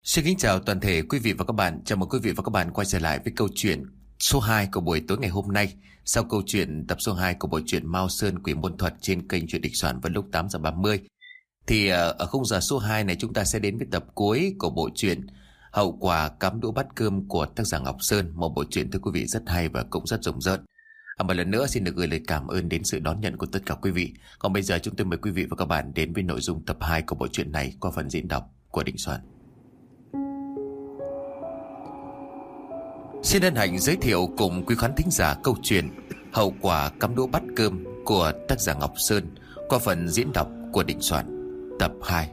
Xin kính chào toàn thể quý vị và các bạn. Chào mừng quý vị và các bạn quay trở lại với câu chuyện số 2 của buổi tối ngày hôm nay. Sau câu chuyện tập số 2 của bộ truyện Mao Sơn Quỷ Môn Thuật trên kênh Truyện Địch Soạn vào lúc 8 giờ 30 thì ở khung giờ số 2 này chúng ta sẽ đến với tập cuối của bộ truyện Hậu Quả Cắm Đũa Bát Cơm của tác giả Ngọc Sơn. Một bộ truyện thưa quý vị rất hay và cũng rất rùng rợn. Một lần nữa xin được gửi lời cảm ơn đến sự đón nhận của tất cả quý vị. Còn bây giờ chúng tôi mời quý vị và các bạn đến với nội dung tập 2 của bộ truyện này qua phần diễn đọc của Địch Soạn. Xin hân hạnh giới thiệu cùng quý khán thính giả câu chuyện Hậu Quả Cắm Đũa Bát Cơm của tác giả Ngọc Sơn qua phần diễn đọc của Định Soạn tập 2.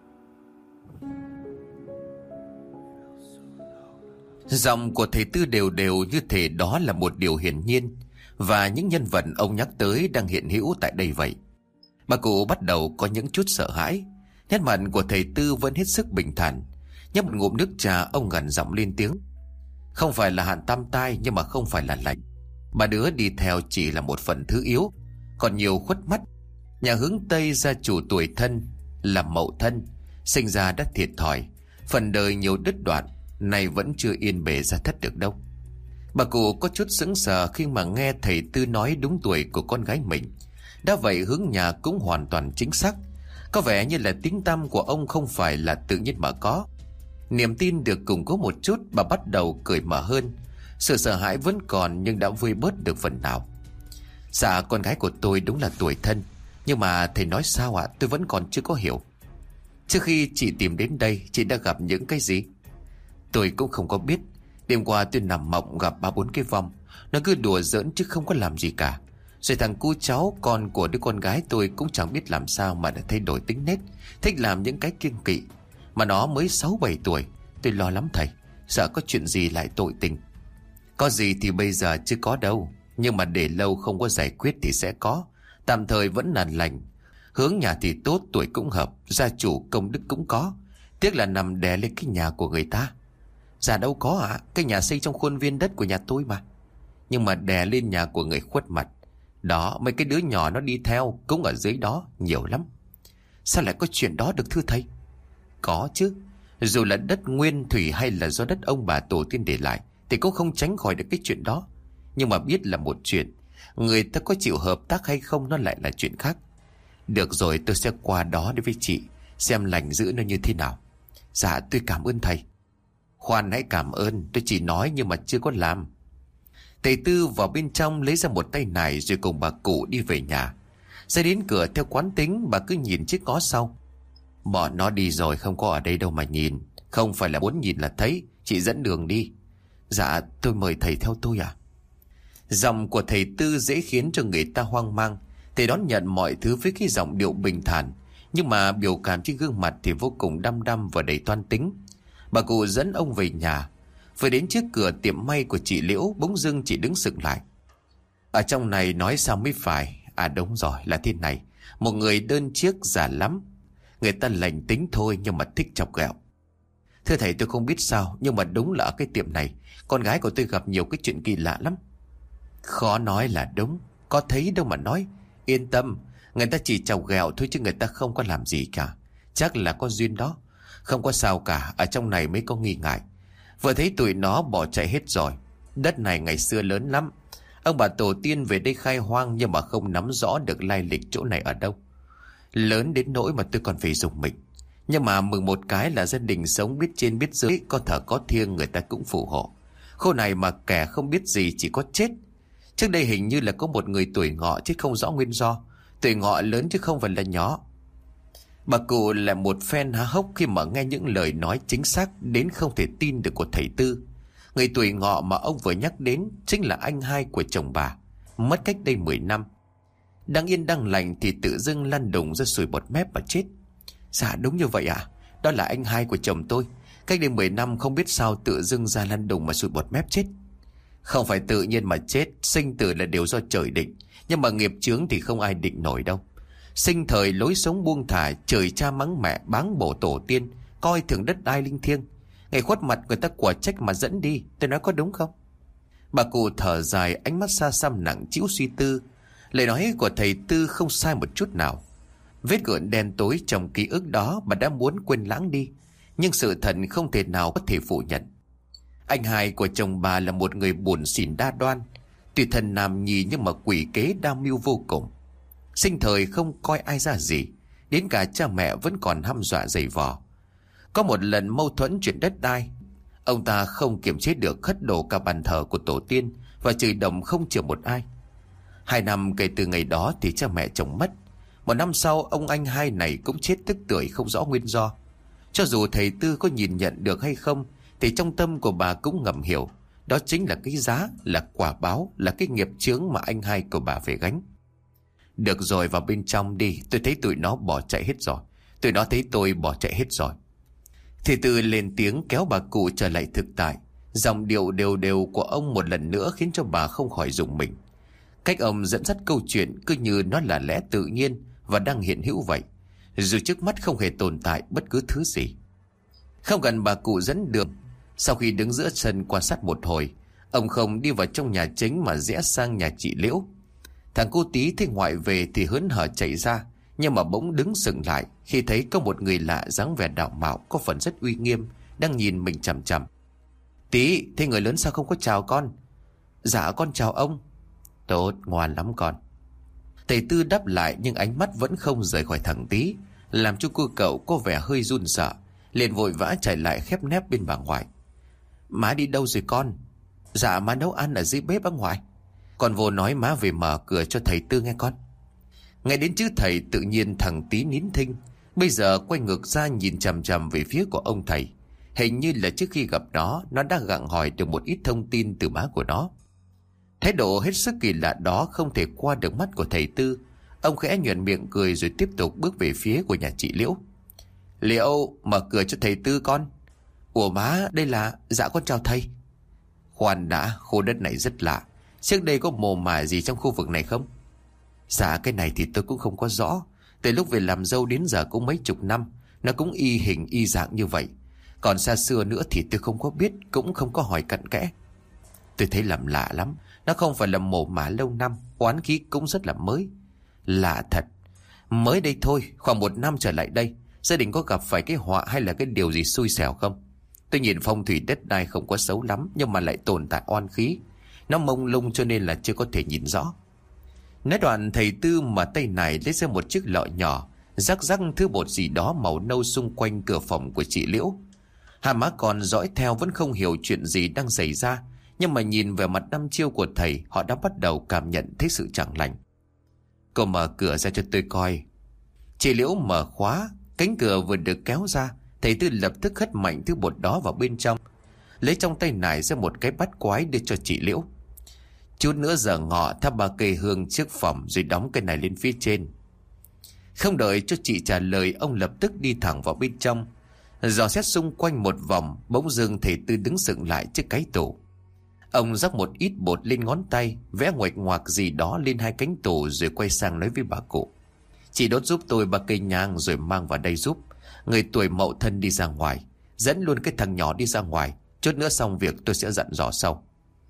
Giọng của thầy Tư đều đều như thể đó là một điều hiển nhiên, và những nhân vật ông nhắc tới đang hiện hữu tại đây vậy. Bà cụ bắt đầu có những chút sợ hãi. Nét mặt của thầy Tư vẫn hết sức bình thản. Nhấp một ngụm nước trà, ông gằn giọng lên tiếng: "Không phải là hạn tam tai, nhưng mà không phải là lạnh. Ba đứa đi theo chỉ là một phần thứ yếu, còn nhiều khuất mắt. Nhà hướng Tây gia chủ tuổi Thân là Mậu Thân, sinh ra đã thiệt thòi, phần đời nhiều đứt đoạn, nay vẫn chưa yên bề ra thất được đâu." Bà cụ có chút sững sờ khi mà nghe thầy Tư nói đúng tuổi của con gái mình. Đã vậy hướng nhà cũng hoàn toàn chính xác. Có vẻ như là tiếng tăm của ông không phải là tự nhiên mà có. Niềm tin được củng cố một chút, bà bắt đầu cười mở hơn. Sự sợ hãi vẫn còn nhưng đã vơi bớt được phần nào. "Dạ, con gái của tôi đúng là tuổi Thân, nhưng mà thầy nói sao ạ? Tôi vẫn còn chưa có hiểu. Trước khi chị tìm đến đây, chị đã gặp những cái gì?" "Tôi cũng không có biết. Đêm qua tôi nằm mộng gặp 3-4 cái vong. Nó cứ đùa giỡn chứ không có làm gì cả. Rồi thằng cu cháu con của đứa con gái tôi cũng chẳng biết làm sao mà đã thay đổi tính nết, thích làm những cái kiêng kỵ. Mà nó mới 6-7 tuổi. Tôi lo lắm thầy, sợ có chuyện gì lại tội tình." "Có gì thì bây giờ chưa có đâu, nhưng mà để lâu không có giải quyết thì sẽ có. Tạm thời vẫn là lành. Hướng nhà thì tốt, tuổi cũng hợp, gia chủ công đức cũng có. Tiếc là nằm đè lên cái nhà của người ta." "Dạ đâu có ạ, cái nhà xây trong khuôn viên đất của nhà tôi mà." "Nhưng mà đè lên nhà của người khuất mặt. Đó, mấy cái đứa nhỏ nó đi theo cũng ở dưới đó, nhiều lắm." "Sao lại có chuyện đó được thưa thầy?" "Có chứ. Dù là đất nguyên thủy hay là do đất ông bà tổ tiên để lại thì cũng không tránh khỏi được cái chuyện đó. Nhưng mà biết là một chuyện, người ta có chịu hợp tác hay không nó lại là chuyện khác. Được rồi, tôi sẽ qua đó để với chị, xem lành dữ nó như thế nào." "Dạ, tôi cảm ơn thầy." "Khoan, hãy cảm ơn, tôi chỉ nói nhưng mà chưa có làm." Thầy Tư vào bên trong lấy ra một tay nải rồi cùng bà cụ đi về nhà. Ra đến cửa theo quán tính, bà cứ nhìn chiếc ngó sau. "Bọn nó đi rồi, không có ở đây đâu mà nhìn. Không phải là muốn nhìn là thấy. Chị dẫn đường đi." "Dạ, tôi mời thầy theo tôi à?" Giọng của thầy Tư dễ khiến cho người ta hoang mang. Thầy đón nhận mọi thứ với cái giọng điệu bình thản, nhưng mà biểu cảm trên gương mặt thì vô cùng đăm đăm và đầy toan tính. Bà cụ dẫn ông về nhà. Vừa đến trước cửa tiệm may của chị Liễu, bỗng dưng chị đứng sững lại. "Ở trong này nói sao mới phải. À đúng rồi, là thế này. Một người đơn chiếc già lắm. Người ta lành tính thôi nhưng mà thích chọc ghẹo. Thưa thầy, tôi không biết sao, nhưng mà đúng là ở cái tiệm này con gái của tôi gặp nhiều cái chuyện kỳ lạ lắm." "Khó nói là đúng, có thấy đâu mà nói. Yên tâm, người ta chỉ chọc ghẹo thôi chứ người ta không có làm gì cả. Chắc là có duyên đó. Không có sao cả, ở trong này mới có nghi ngại. Vừa thấy tụi nó bỏ chạy hết rồi. Đất này ngày xưa lớn lắm. Ông bà tổ tiên về đây khai hoang nhưng mà không nắm rõ được lai lịch chỗ này ở đâu. Lớn đến nỗi mà tôi còn phải dùng mình. Nhưng mà mừng một cái là gia đình sống biết trên biết dưới, có thờ có thiêng người ta cũng phù hộ. Khâu này mà kẻ không biết gì chỉ có chết. Trước đây hình như là có một người tuổi ngọ chứ không rõ nguyên do. Tuổi ngọ lớn chứ không phải là nhỏ." Bà cụ là một phen há hốc khi mà nghe những lời nói chính xác đến không thể tin được của thầy Tư. Người tuổi ngọ mà ông vừa nhắc đến chính là anh hai của chồng bà, mất cách đây 10 năm. Đang yên đang lành thì tự dưng lăn đùng ra sùi bọt mép mà chết. "Dạ đúng như vậy ạ. Đó là anh hai của chồng tôi. Cách đây 10 năm không biết sao tự dưng ra lăn đùng mà sùi bọt mép chết." "Không phải tự nhiên mà chết, sinh tử là điều do trời định. Nhưng mà nghiệp chướng thì không ai định nổi đâu. Sinh thời lối sống buông thả, trời cha mắng mẹ, báng bổ tổ tiên, coi thường đất đai linh thiêng. Ngày khuất mặt người ta quả trách mà dẫn đi. Tôi nói có đúng không?" Bà cụ thở dài, ánh mắt xa xăm nặng trĩu suy tư. Lời nói của thầy Tư không sai một chút nào. Vết gợn đen tối trong ký ức đó bà đã muốn quên lãng đi. Nhưng sự thật không thể nào có thể phủ nhận. Anh hai của chồng bà là một người buồn xỉn đa đoan. Tuy thần nam nhi nhưng mà quỷ kế đa mưu vô cùng. Sinh thời không coi ai ra gì, đến cả cha mẹ vẫn còn hăm dọa giày vò. Có một lần mâu thuẫn chuyện đất đai, ông ta không kiềm chế được khất đổ cả bàn thờ của tổ tiên và chửi đồng không chừa một ai. 2 năm kể từ ngày đó thì cha mẹ chồng mất. 1 năm sau ông anh hai này cũng chết tức tưởi không rõ nguyên do. Cho dù thầy Tư có nhìn nhận được hay không thì trong tâm của bà cũng ngầm hiểu, đó chính là cái giá, là quả báo, là cái nghiệp chướng mà anh hai của bà phải gánh. Được rồi, vào bên trong đi, tôi thấy tụi nó bỏ chạy hết rồi. Tụi nó thấy tôi bỏ chạy hết rồi. Thầy Tư lên tiếng kéo bà cụ trở lại thực tại. Dòng điệu đều đều của ông một lần nữa khiến cho bà không khỏi rùng mình. Cách ông dẫn dắt câu chuyện cứ như nó là lẽ tự nhiên và đang hiện hữu vậy, dù trước mắt không hề tồn tại bất cứ thứ gì. Không cần bà cụ dẫn đường, sau khi đứng giữa sân quan sát một hồi, ông không đi vào trong nhà chính mà rẽ sang nhà chị Liễu. Thằng cô Tí thấy ngoại về thì hớn hở chạy ra, nhưng mà bỗng đứng sững lại khi thấy có một người lạ dáng vẻ đạo mạo, có phần rất uy nghiêm, đang nhìn mình chằm chằm. Tí, thế người lớn sao không có chào con? Dạ con chào ông. Tốt, ngoan lắm con. Thầy Tư đáp lại nhưng ánh mắt vẫn không rời khỏi thằng Tí, làm cho cô cậu có vẻ hơi run sợ, liền vội vã chạy lại khép nép bên bà ngoại. Má đi đâu rồi con? Dạ má nấu ăn ở dưới bếp bà ngoại. Con vô nói má về mở cửa cho thầy Tư nghe con. Nghe đến chữ thầy tự nhiên thằng Tí nín thinh, bây giờ quay ngược ra nhìn chằm chằm về phía của ông thầy. Hình như là trước khi gặp nó đã gặng hỏi được một ít thông tin từ má của nó. Thái độ hết sức kỳ lạ đó không thể qua được mắt của thầy Tư. Ông khẽ nhoẻn miệng cười rồi tiếp tục bước về phía của nhà chị Liễu. Liễu, mở cửa cho thầy Tư con. Ủa má, đây là... Dạ con chào thầy. Khoan đã, khu đất này rất lạ. Trước đây có mồ mả gì trong khu vực này không? Dạ cái này thì tôi cũng không có rõ. Từ lúc về làm dâu đến giờ cũng mấy chục năm, nó cũng y hình y dạng như vậy. Còn xa xưa nữa thì tôi không có biết, cũng không có hỏi cặn kẽ. Tôi thấy làm lạ lắm. Nó không phải là mồ mả lâu năm, oán khí cũng rất là mới. Lạ thật. Mới đây thôi, khoảng 1 năm trở lại đây, gia đình có gặp phải cái họa hay là cái điều gì xui xẻo không? Tôi nhìn phong thủy đất đai không có xấu lắm, nhưng mà lại tồn tại oan khí. Nó mông lung cho nên là chưa có thể nhìn rõ. Nói đoạn thầy Tư mà tay này lấy ra một chiếc lọ nhỏ, rắc rắc thứ bột gì đó màu nâu xung quanh cửa phòng của chị Liễu. Hai má còn dõi theo vẫn không hiểu chuyện gì đang xảy ra, nhưng mà nhìn về mặt đăm chiêu của thầy, họ đã bắt đầu cảm nhận thấy sự chẳng lành. Cô mở cửa ra cho tôi coi. Chị Liễu mở khóa, cánh cửa vừa được kéo ra, thầy Tư lập tức hất mạnh thứ bột đó vào bên trong, lấy trong tay nải ra một cái bát quái đưa cho chị Liễu. Chút nữa giờ ngọ thắp 3 cây hương trước phòng rồi đóng cái này lên phía trên. Không đợi cho chị trả lời, ông lập tức đi thẳng vào bên trong, dò xét xung quanh một vòng. Bỗng dưng thầy Tư đứng sững lại trước cái tủ. Ông rắc một ít bột lên ngón tay, vẽ nguệch ngoạc gì đó lên 2 cánh tủ rồi quay sang nói với bà cụ. Chị đốt giúp tôi 3 cây nhang rồi mang vào đây giúp. Người tuổi Mậu Thân đi ra ngoài, dẫn luôn cái thằng nhỏ đi ra ngoài. Chút nữa xong việc tôi sẽ dặn dò sau.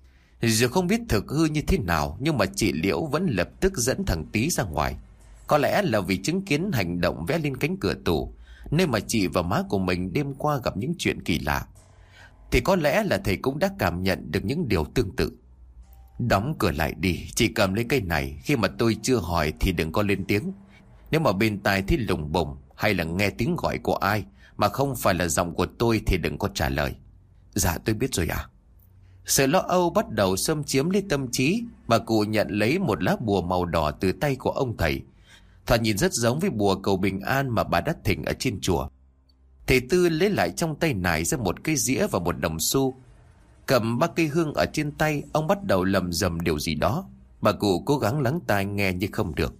Dù không biết thực hư như thế nào, nhưng mà chị Liễu vẫn lập tức dẫn thằng Tí ra ngoài. Có lẽ là vì chứng kiến hành động vẽ lên cánh cửa tủ, nên mà chị và má của mình đêm qua gặp những chuyện kỳ lạ. Thì có lẽ là thầy cũng đã cảm nhận được những điều tương tự. Đóng cửa lại đi, chị cầm lấy cây này. Khi mà tôi chưa hỏi thì đừng có lên tiếng. Nếu mà bên tai thấy lùng bùng hay là nghe tiếng gọi của ai mà không phải là giọng của tôi thì đừng có trả lời. Dạ tôi biết rồi ạ. Sự lo âu bắt đầu xâm chiếm lấy tâm trí. Bà cụ nhận lấy một lá bùa màu đỏ từ tay của ông thầy. Thoạt nhìn rất giống với bùa cầu bình an mà bà đã thỉnh ở trên chùa. Thầy Tư lấy lại trong tay nải ra một cây dĩa và một đồng xu. Cầm 3 cây hương ở trên tay, ông bắt đầu lầm rầm điều gì đó. Bà cụ cố gắng lắng tai nghe nhưng không được.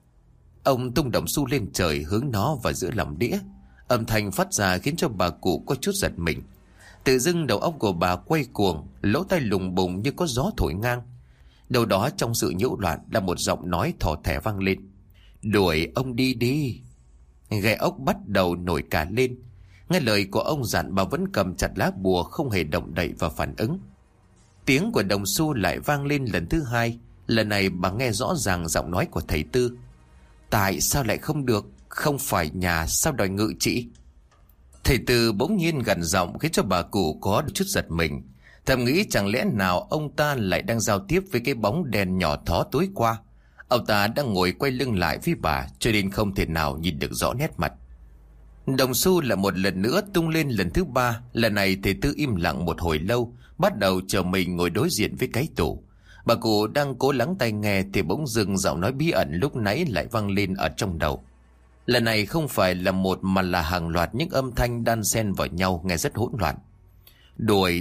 Ông tung đồng xu lên trời, hướng nó vào giữa lòng đĩa. Âm thanh phát ra khiến cho bà cụ có chút giật mình. Tự dưng đầu óc của bà quay cuồng, lỗ tai lùng bùng như có gió thổi ngang. Đâu đó trong sự nhiễu loạn là một giọng nói thỏ thẻ vang lên. Đuổi ông đi đi. Gai ốc bắt đầu nổi cả lên. Nghe lời của ông dặn, bà vẫn cầm chặt lá bùa không hề động đậy và phản ứng. Tiếng của đồng xu lại vang lên lần thứ 2. Lần này bà nghe rõ ràng giọng nói của thầy Tư. Tại sao lại không được? Không phải nhà sao đòi ngự trị? Thầy Tư bỗng nhiên gằn giọng khiến cho bà cụ có chút giật mình. Thầm nghĩ chẳng lẽ nào ông ta lại đang giao tiếp với cái bóng đen nhỏ thó tối qua. Ông ta đang ngồi quay lưng lại với bà cho nên không thể nào nhìn được rõ nét mặt. Đồng xu lại một lần nữa tung lên lần thứ ba. Lần này thầy Tư im lặng một hồi lâu, bắt đầu chờ mình ngồi đối diện với cái tủ. Bà cụ đang cố lắng tai nghe thì bỗng dưng giọng nói bí ẩn lúc nãy lại vang lên ở trong đầu. Lần này không phải là một mà là hàng loạt những âm thanh đan xen vào nhau nghe rất hỗn loạn. Đuổi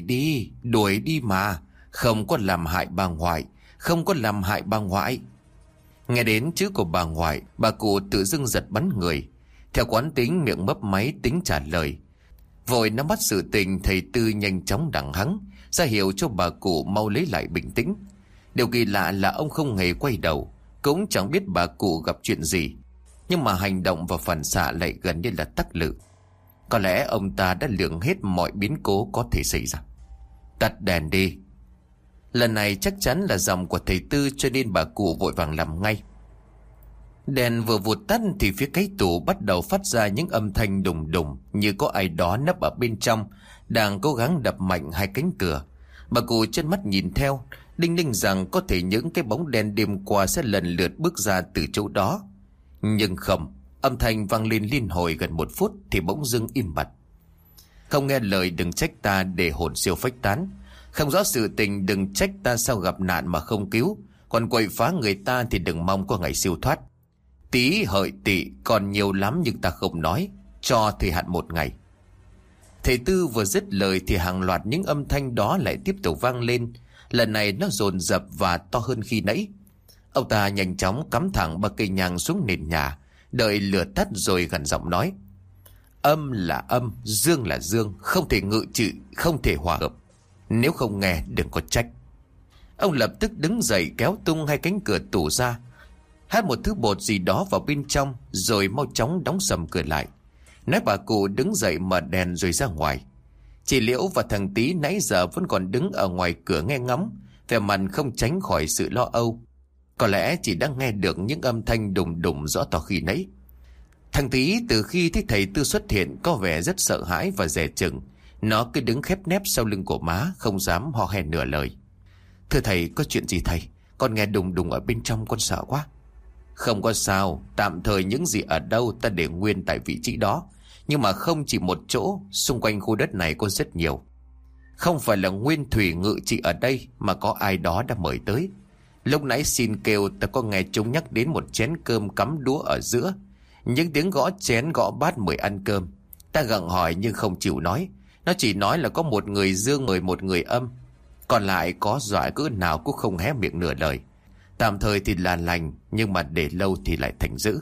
đi mà, không có làm hại bà ngoại, không có làm hại bà ngoại. Nghe đến chữ của bà ngoại, bà cụ tự dưng giật bắn người. Theo quán tính miệng mấp máy tính trả lời. Vội nắm bắt sự tình, thầy Tư nhanh chóng đằng hắng ra hiệu cho bà cụ mau lấy lại bình tĩnh. Điều kỳ lạ là ông không hề quay đầu, cũng chẳng biết bà cụ gặp chuyện gì, nhưng mà hành động và phản xạ lại gần như là tắc lự. Có lẽ ông ta đã lường hết mọi biến cố có thể xảy ra. Tắt đèn đi. Lần này chắc chắn là giọng của thầy Tư cho nên bà cụ vội vàng làm ngay. Đèn vừa vụt tắt thì phía cái tủ bắt đầu phát ra những âm thanh đùng đùng, như có ai đó nấp ở bên trong đang cố gắng đập mạnh hai cánh cửa. Bà cụ chân mắt nhìn theo, đinh ninh rằng có thể những cái bóng đen đêm qua sẽ lần lượt bước ra từ chỗ đó. Nhưng không, âm thanh vang lên liên hồi gần 1 phút thì bỗng dưng im bặt. Không nghe lời đừng trách ta để hồn siêu phách tán, không rõ sự tình đừng trách ta sao gặp nạn mà không cứu, còn quậy phá người ta thì đừng mong có ngày siêu thoát. Tí hợi tị còn nhiều lắm nhưng ta không nói, cho thời hạn 1 ngày. Thầy Tư vừa dứt lời thì hàng loạt những âm thanh đó lại tiếp tục vang lên. Lần này nó dồn dập và to hơn khi nãy. Ông ta nhanh chóng cắm thẳng ba cây nhang xuống nền nhà, đợi lửa tắt rồi gằn giọng nói. Âm là âm, dương là dương, không thể ngự trị, không thể hòa hợp. Nếu không nghe đừng có trách. Ông lập tức đứng dậy kéo tung hai cánh cửa tủ ra, hắt một thứ bột gì đó vào bên trong rồi mau chóng đóng sầm cửa lại. Nói bà cụ đứng dậy mở đèn rồi ra ngoài. Chị Liễu và thằng Tí nãy giờ vẫn còn đứng ở ngoài cửa nghe ngóng, vẻ mặt không tránh khỏi sự lo âu. Có lẽ chị đã nghe được những âm thanh đùng đùng rõ to khi nãy. Thằng Tí từ khi thấy thầy Tư xuất hiện có vẻ rất sợ hãi và dè chừng. Nó cứ đứng khép nép sau lưng của má, không dám ho he nửa lời. Thưa thầy, có chuyện gì thầy? Con nghe đùng đùng ở bên trong, con sợ quá. Không có sao, tạm thời những gì ở đâu ta để nguyên tại vị trí đó. Nhưng mà không chỉ một chỗ, xung quanh khu đất này có rất nhiều. Không phải là nguyên thủy ngự trị ở đây mà có ai đó đã mời tới. Lúc nãy xin kêu ta có nghe chúng nhắc đến một chén cơm cắm đũa ở giữa. Những tiếng gõ chén gõ bát mời ăn cơm. Ta gặng hỏi nhưng không chịu nói. Nó chỉ nói là có một người dương mời một người âm. Còn lại có dọa cỡ nào cũng không hé miệng nửa lời. Tạm thời thì là lành, nhưng mà để lâu thì lại thành dữ.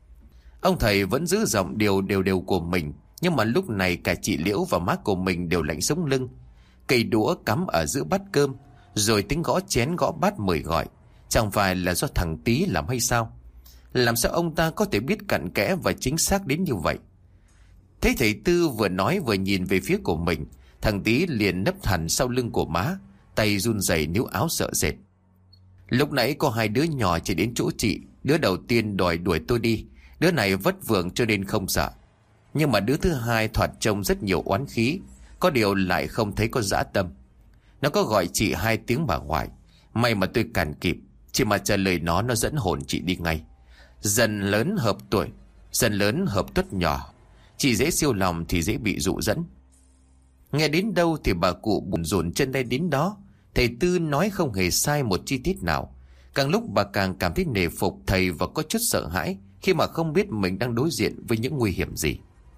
Ông thầy vẫn giữ giọng đều của mình, nhưng mà lúc này cả chị Liễu và má của mình đều lạnh sống lưng. Cây đũa cắm ở giữa bát cơm, rồi tiếng gõ chén gõ bát mời gọi. Chẳng phải là do thằng Tí làm hay sao? Làm sao ông ta có thể biết cặn kẽ và chính xác đến như vậy? Thấy thầy Tư vừa nói vừa nhìn về phía của mình, thằng Tí liền nấp hẳn sau lưng của má, tay run rẩy níu áo sợ sệt. Lúc nãy có 2 đứa nhỏ chạy đến chỗ chị. Đứa đầu tiên đòi đuổi tôi đi, đứa này vất vưởng cho nên không sợ. Nhưng mà đứa thứ hai thoạt trông rất nhiều oán khí, có điều lại không thấy có dã tâm. Nó có gọi chị 2 tiếng bà ngoại. May mà tôi cản kịp, chỉ mà trả lời nó dẫn hồn chị đi ngay. Dần lớn hợp tuổi, dần lớn hợp tuất nhỏ. Chị dễ siêu lòng thì dễ bị dụ dẫn. Nghe đến đâu thì bà cụ bùn rùn chân đây đến đó. Thầy Tư nói không hề sai một chi tiết nào. Càng lúc bà càng cảm thấy nể phục thầy và có chút sợ hãi khi mà không biết mình đang đối diện với những nguy hiểm gì.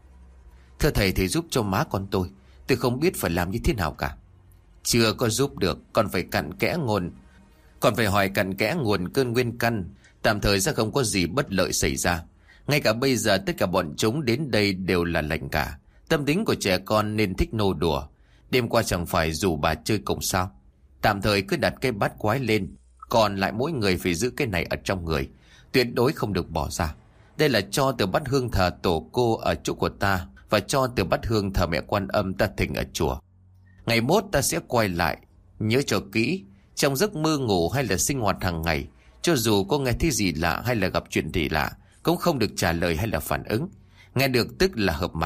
Thưa thầy, thầy giúp cho má con tôi không biết phải làm như thế nào cả. Chưa có giúp được, còn phải hỏi cặn kẽ nguồn cơn nguyên căn. Tạm thời sẽ không có gì bất lợi xảy ra. Ngay cả bây giờ tất cả bọn chúng đến đây đều là lành cả. Tâm tính của trẻ con nên thích nô đùa. Đêm qua chẳng phải rủ bà chơi cùng sao? Tạm thời cứ đặt cái bát quái lên, còn lại mỗi người phải giữ cái này ở trong người, tuyệt đối không được bỏ ra. Đây là cho từ bát hương thờ tổ cô ở chỗ của ta, và cho từ bát hương thờ mẹ Quan Âm ta thỉnh ở chùa. Ngày mốt ta sẽ quay lại. Nhớ cho kỹ, trong giấc mơ ngủ hay là sinh hoạt hàng ngày, cho dù có nghe thấy gì lạ hay là gặp chuyện gì lạ, cũng không được trả lời hay là phản ứng. Nghe được tức là hợp mạng,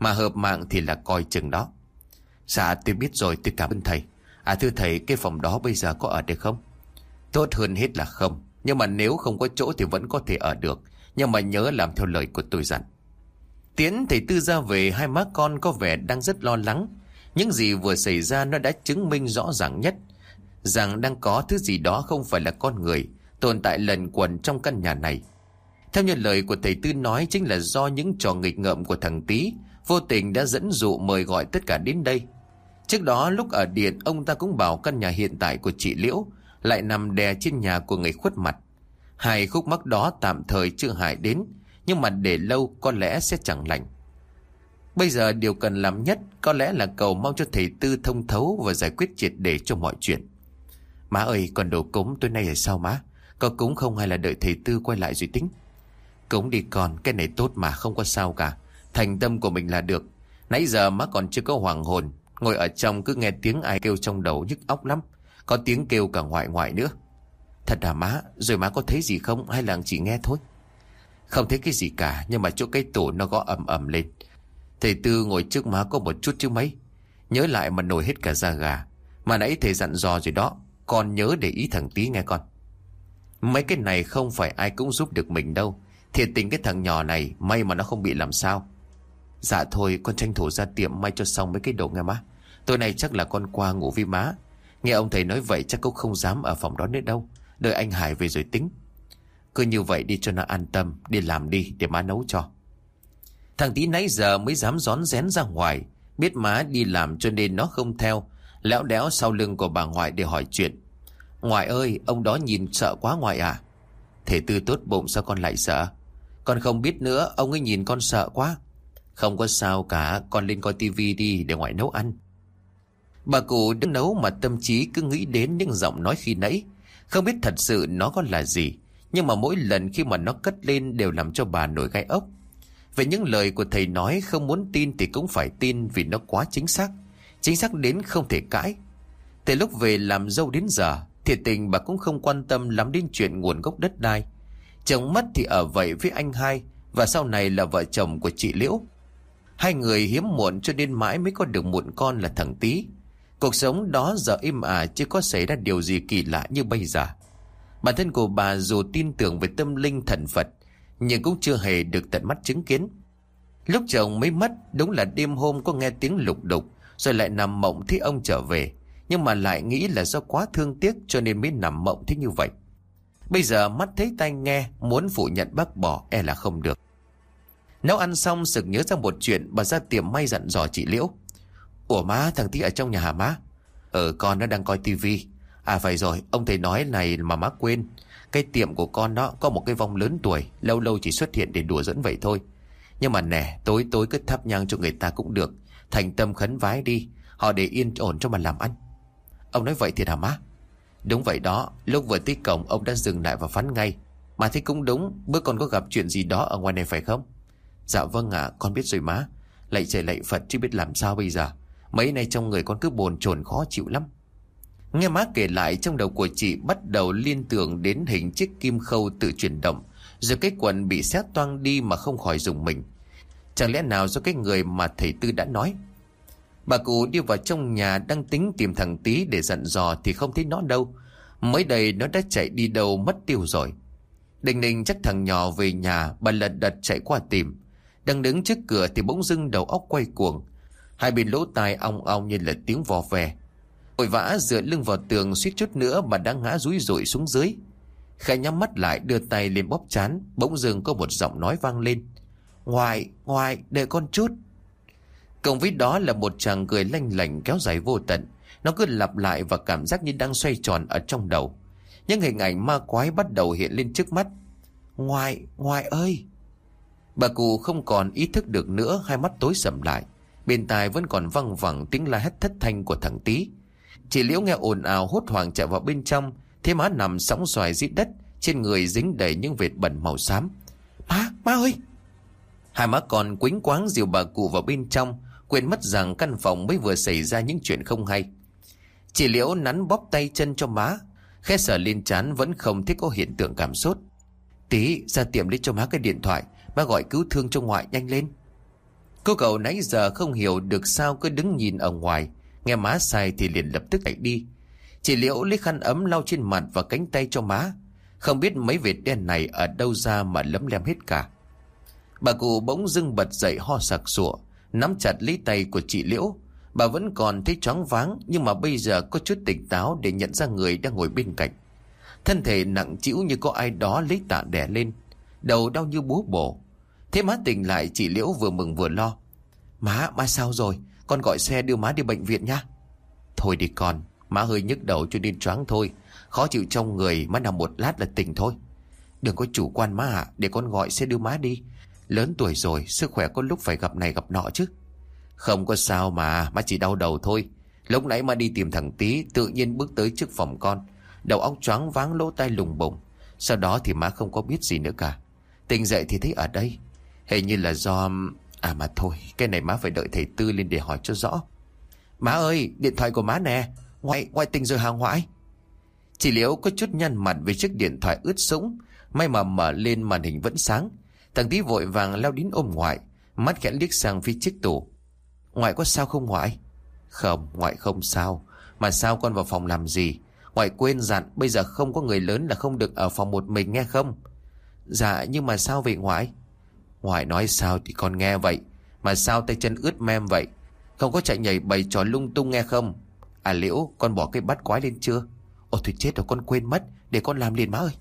mà hợp mạng thì là coi chừng đó. Dạ tôi biết rồi, tôi cảm ơn thầy. Thưa thầy, cái phòng đó bây giờ có ở được không? Tốt hơn hết là không, nhưng mà nếu không có chỗ thì vẫn có thể ở được. Nhưng mà nhớ làm theo lời của tôi dặn. Tiến thầy Tư ra về, hai má con có vẻ đang rất lo lắng. Những gì vừa xảy ra nó đã chứng minh rõ ràng nhất rằng đang có thứ gì đó không phải là con người tồn tại lẩn quẩn trong căn nhà này. Theo như lời của thầy Tư nói, chính là do những trò nghịch ngợm của thằng Tý vô tình đã dẫn dụ mời gọi tất cả đến đây. Trước đó lúc ở điện, ông ta cũng bảo căn nhà hiện tại của chị Liễu lại nằm đè trên nhà của người khuất mặt. Hai khúc mắc đó tạm thời chưa hại đến, nhưng mà để lâu có lẽ sẽ chẳng lành. Bây giờ điều cần làm nhất có lẽ là cầu mong cho thầy Tư thông thấu và giải quyết triệt để cho mọi chuyện. Má ơi, còn đồ cúng tối nay là sao má? Có cúng không hay là đợi thầy Tư quay lại rồi tính? Cúng đi con, cái này tốt mà, không có sao cả. Thành tâm của mình là được. Nãy giờ má còn chưa có hoàng hồn, ngồi ở trong cứ nghe tiếng ai kêu trong đầu nhức óc lắm. Có tiếng kêu cả ngoại ngoại nữa. Thật hả má? Rồi má có thấy gì không hay là chỉ nghe thôi? Không thấy cái gì cả, nhưng mà chỗ cái tủ nó gõ ầm ầm lên. Thầy Tư ngồi trước má có một chút chứ mấy. Nhớ lại mà nổi hết cả da gà. Mà nãy thầy dặn dò rồi đó, con nhớ để ý thằng Tý nghe con. Mấy cái này không phải ai cũng giúp được mình đâu. Thiệt tình cái thằng nhỏ này, may mà nó không bị làm sao. Dạ thôi, con tranh thủ ra tiệm may cho xong mấy cái đồ nghe má. Tối nay chắc là con qua ngủ với má. Nghe ông thầy nói vậy chắc cũng không dám ở phòng đó nữa đâu. Đợi anh Hải về rồi tính. Cứ như vậy đi cho nó an tâm. Đi làm đi để má nấu cho. Thằng Tý nãy giờ mới dám rón rén ra ngoài. Biết má đi làm cho nên nó không theo, lẽo đẽo sau lưng của bà ngoại để hỏi chuyện. Ngoại ơi, ông đó nhìn sợ quá ngoại à? Thầy Tư tốt bụng, sao con lại sợ? Con không biết nữa, ông ấy nhìn con sợ quá. Không có sao cả, con lên coi tivi đi để ngoại nấu ăn. Bà cụ đứng nấu mà tâm trí cứ nghĩ đến những giọng nói khi nãy. Không biết thật sự nó có là gì, nhưng mà mỗi lần khi mà nó cất lên đều làm cho bà nổi gai ốc. Về những lời của thầy nói, không muốn tin thì cũng phải tin vì nó quá chính xác. Chính xác đến không thể cãi. Từ lúc về làm dâu đến giờ, thiệt tình bà cũng không quan tâm lắm đến chuyện nguồn gốc đất đai. Chồng mất thì ở vậy với anh hai, và sau này là vợ chồng của chị Liễu. Hai người hiếm muộn cho nên mãi mới có được một con là thằng Tý. Cuộc sống đó giờ im chưa có xảy ra điều gì kỳ lạ như bây giờ. Bản thân của bà dù tin tưởng về tâm linh thần Phật, nhưng cũng chưa hề được tận mắt chứng kiến. Lúc chồng mới mất, đúng là đêm hôm có nghe tiếng lục đục, rồi lại nằm mộng thấy ông trở về, nhưng mà lại nghĩ là do quá thương tiếc cho nên mới nằm mộng thế như vậy. Bây giờ mắt thấy tai nghe, muốn phủ nhận bác bỏ là không được. Nấu ăn xong sực nhớ ra một chuyện, bà ra tiệm may dặn dò chị Liễu. Ủa má, thằng Tý ở trong nhà hả má? Con nó đang coi tivi. Phải rồi, ông thầy nói này mà má quên. Cái tiệm của con đó có một cái vong lớn tuổi, lâu lâu chỉ xuất hiện để đùa dẫn vậy thôi. Nhưng mà nè, tối tối cứ thắp nhang cho người ta cũng được. Thành tâm khấn vái đi, họ để yên ổn cho mà làm ăn. Ông nói vậy thiệt hả má? Đúng vậy đó, lúc vừa tới cổng ông đã dừng lại và phán ngay. Mà thấy cũng đúng, bữa con có gặp chuyện gì đó ở ngoài này phải không? Dạ vâng ạ, con biết rồi má. Lạy trời lạy Phật chứ biết làm sao bây giờ. Mấy nay trong người con cứ bồn chồn khó chịu lắm. Nghe má kể lại, trong đầu của chị bắt đầu liên tưởng đến hình chiếc kim khâu tự chuyển động, rồi cái quần bị xé toang đi mà không khỏi rùng mình. Chẳng lẽ nào do cái người mà thầy Tư đã nói? Bà cụ đi vào trong nhà đang tính tìm thằng Tý để dặn dò thì không thấy nó đâu. Mới đây nó đã chạy đi đâu mất tiêu rồi. Đình Ninh chắc thằng nhỏ về nhà, bà lật đật chạy qua tìm. Đang đứng trước cửa thì bỗng dưng đầu óc quay cuồng. Hai bên lỗ tai ong ong như là tiếng vò ve. Vội vã dựa lưng vào tường, suýt chút nữa bà đã ngã rúi rụi xuống dưới. Khẽ nhắm mắt lại đưa tay lên bóp trán, bỗng dưng có một giọng nói vang lên. Ngoại, đợi con chút. Cộng với đó là một tràng cười lanh lảnh kéo dài vô tận. Nó cứ lặp lại và cảm giác như đang xoay tròn ở trong đầu. Những hình ảnh ma quái bắt đầu hiện lên trước mắt. Ngoại ơi! Bà cụ không còn ý thức được nữa, hai mắt tối sầm lại. Bên tai vẫn còn văng vẳng tiếng la hét thất thanh của thằng Tý. Chị Liễu nghe ồn ào hốt hoảng chạy vào bên trong, thấy má nằm sóng xoài dưới đất, trên người dính đầy những vệt bẩn màu xám. Má ơi! Hai má con quýnh quáng dìu bà cụ vào bên trong, quên mất rằng căn phòng mới vừa xảy ra những chuyện không hay. Chị Liễu nắn bóp tay chân cho má, khẽ sờ lên trán vẫn không thấy có hiện tượng cảm sốt. Tí ra tiệm lấy cho má cái điện thoại, má gọi cứu thương cho ngoại nhanh lên. Cô cậu nãy giờ không hiểu được sao cứ đứng nhìn ở ngoài, nghe má sai thì liền lập tức chạy đi. Chị Liễu lấy khăn ấm lau trên mặt và cánh tay cho má. Không biết mấy vệt đen này ở đâu ra mà lấm lem hết cả. Bà cụ bỗng dưng bật dậy ho sặc sụa, nắm chặt lấy tay của chị Liễu. Bà vẫn còn thấy choáng váng, nhưng mà bây giờ có chút tỉnh táo để nhận ra người đang ngồi bên cạnh. Thân thể nặng trĩu như có ai đó lấy tạ đè lên, đầu đau như búa bổ. Thế má tỉnh lại, chị Liễu vừa mừng vừa lo. Má sao rồi? Con gọi xe đưa má đi bệnh viện nhá. Thôi đi con, má hơi nhức đầu cho nên choáng thôi. Khó chịu trong người, má nằm một lát là tỉnh thôi. Đừng có chủ quan má ạ, để con gọi xe đưa má đi. Lớn tuổi rồi, sức khỏe có lúc phải gặp này gặp nọ chứ. Không có sao mà, má chỉ đau đầu thôi. Lúc nãy má đi tìm thằng Tí, tự nhiên bước tới trước phòng con, đầu óc choáng váng, lỗ tai lùng bùng. Sau đó thì má không có biết gì nữa cả. Tỉnh dậy thì thấy ở đây. Hình như là do... À mà thôi, cái này má phải đợi thầy Tư lên để hỏi cho rõ. Má ơi, điện thoại của má nè. Ngoại tình rồi hả ngoại? Chị Liễu có chút nhăn mặt vì chiếc điện thoại ướt sũng. May mà mở lên màn hình vẫn sáng. Thằng Tí vội vàng lao đến ôm ngoại, mắt khẽ liếc sang phía chiếc tủ. Ngoại có sao không ngoại? Không, ngoại không sao. Mà sao con vào phòng làm gì? Ngoại quên dặn bây giờ không có người lớn là không được ở phòng một mình nghe không? Dạ, nhưng mà sao vậy ngoại? Ngoại nói sao thì con nghe vậy. Mà sao tay chân ướt mem vậy? Không có chạy nhảy bày trò lung tung nghe không? À Liễu, con bỏ cái bát quái lên chưa? Ôi thôi chết rồi, con quên mất. Để con làm liền má ơi.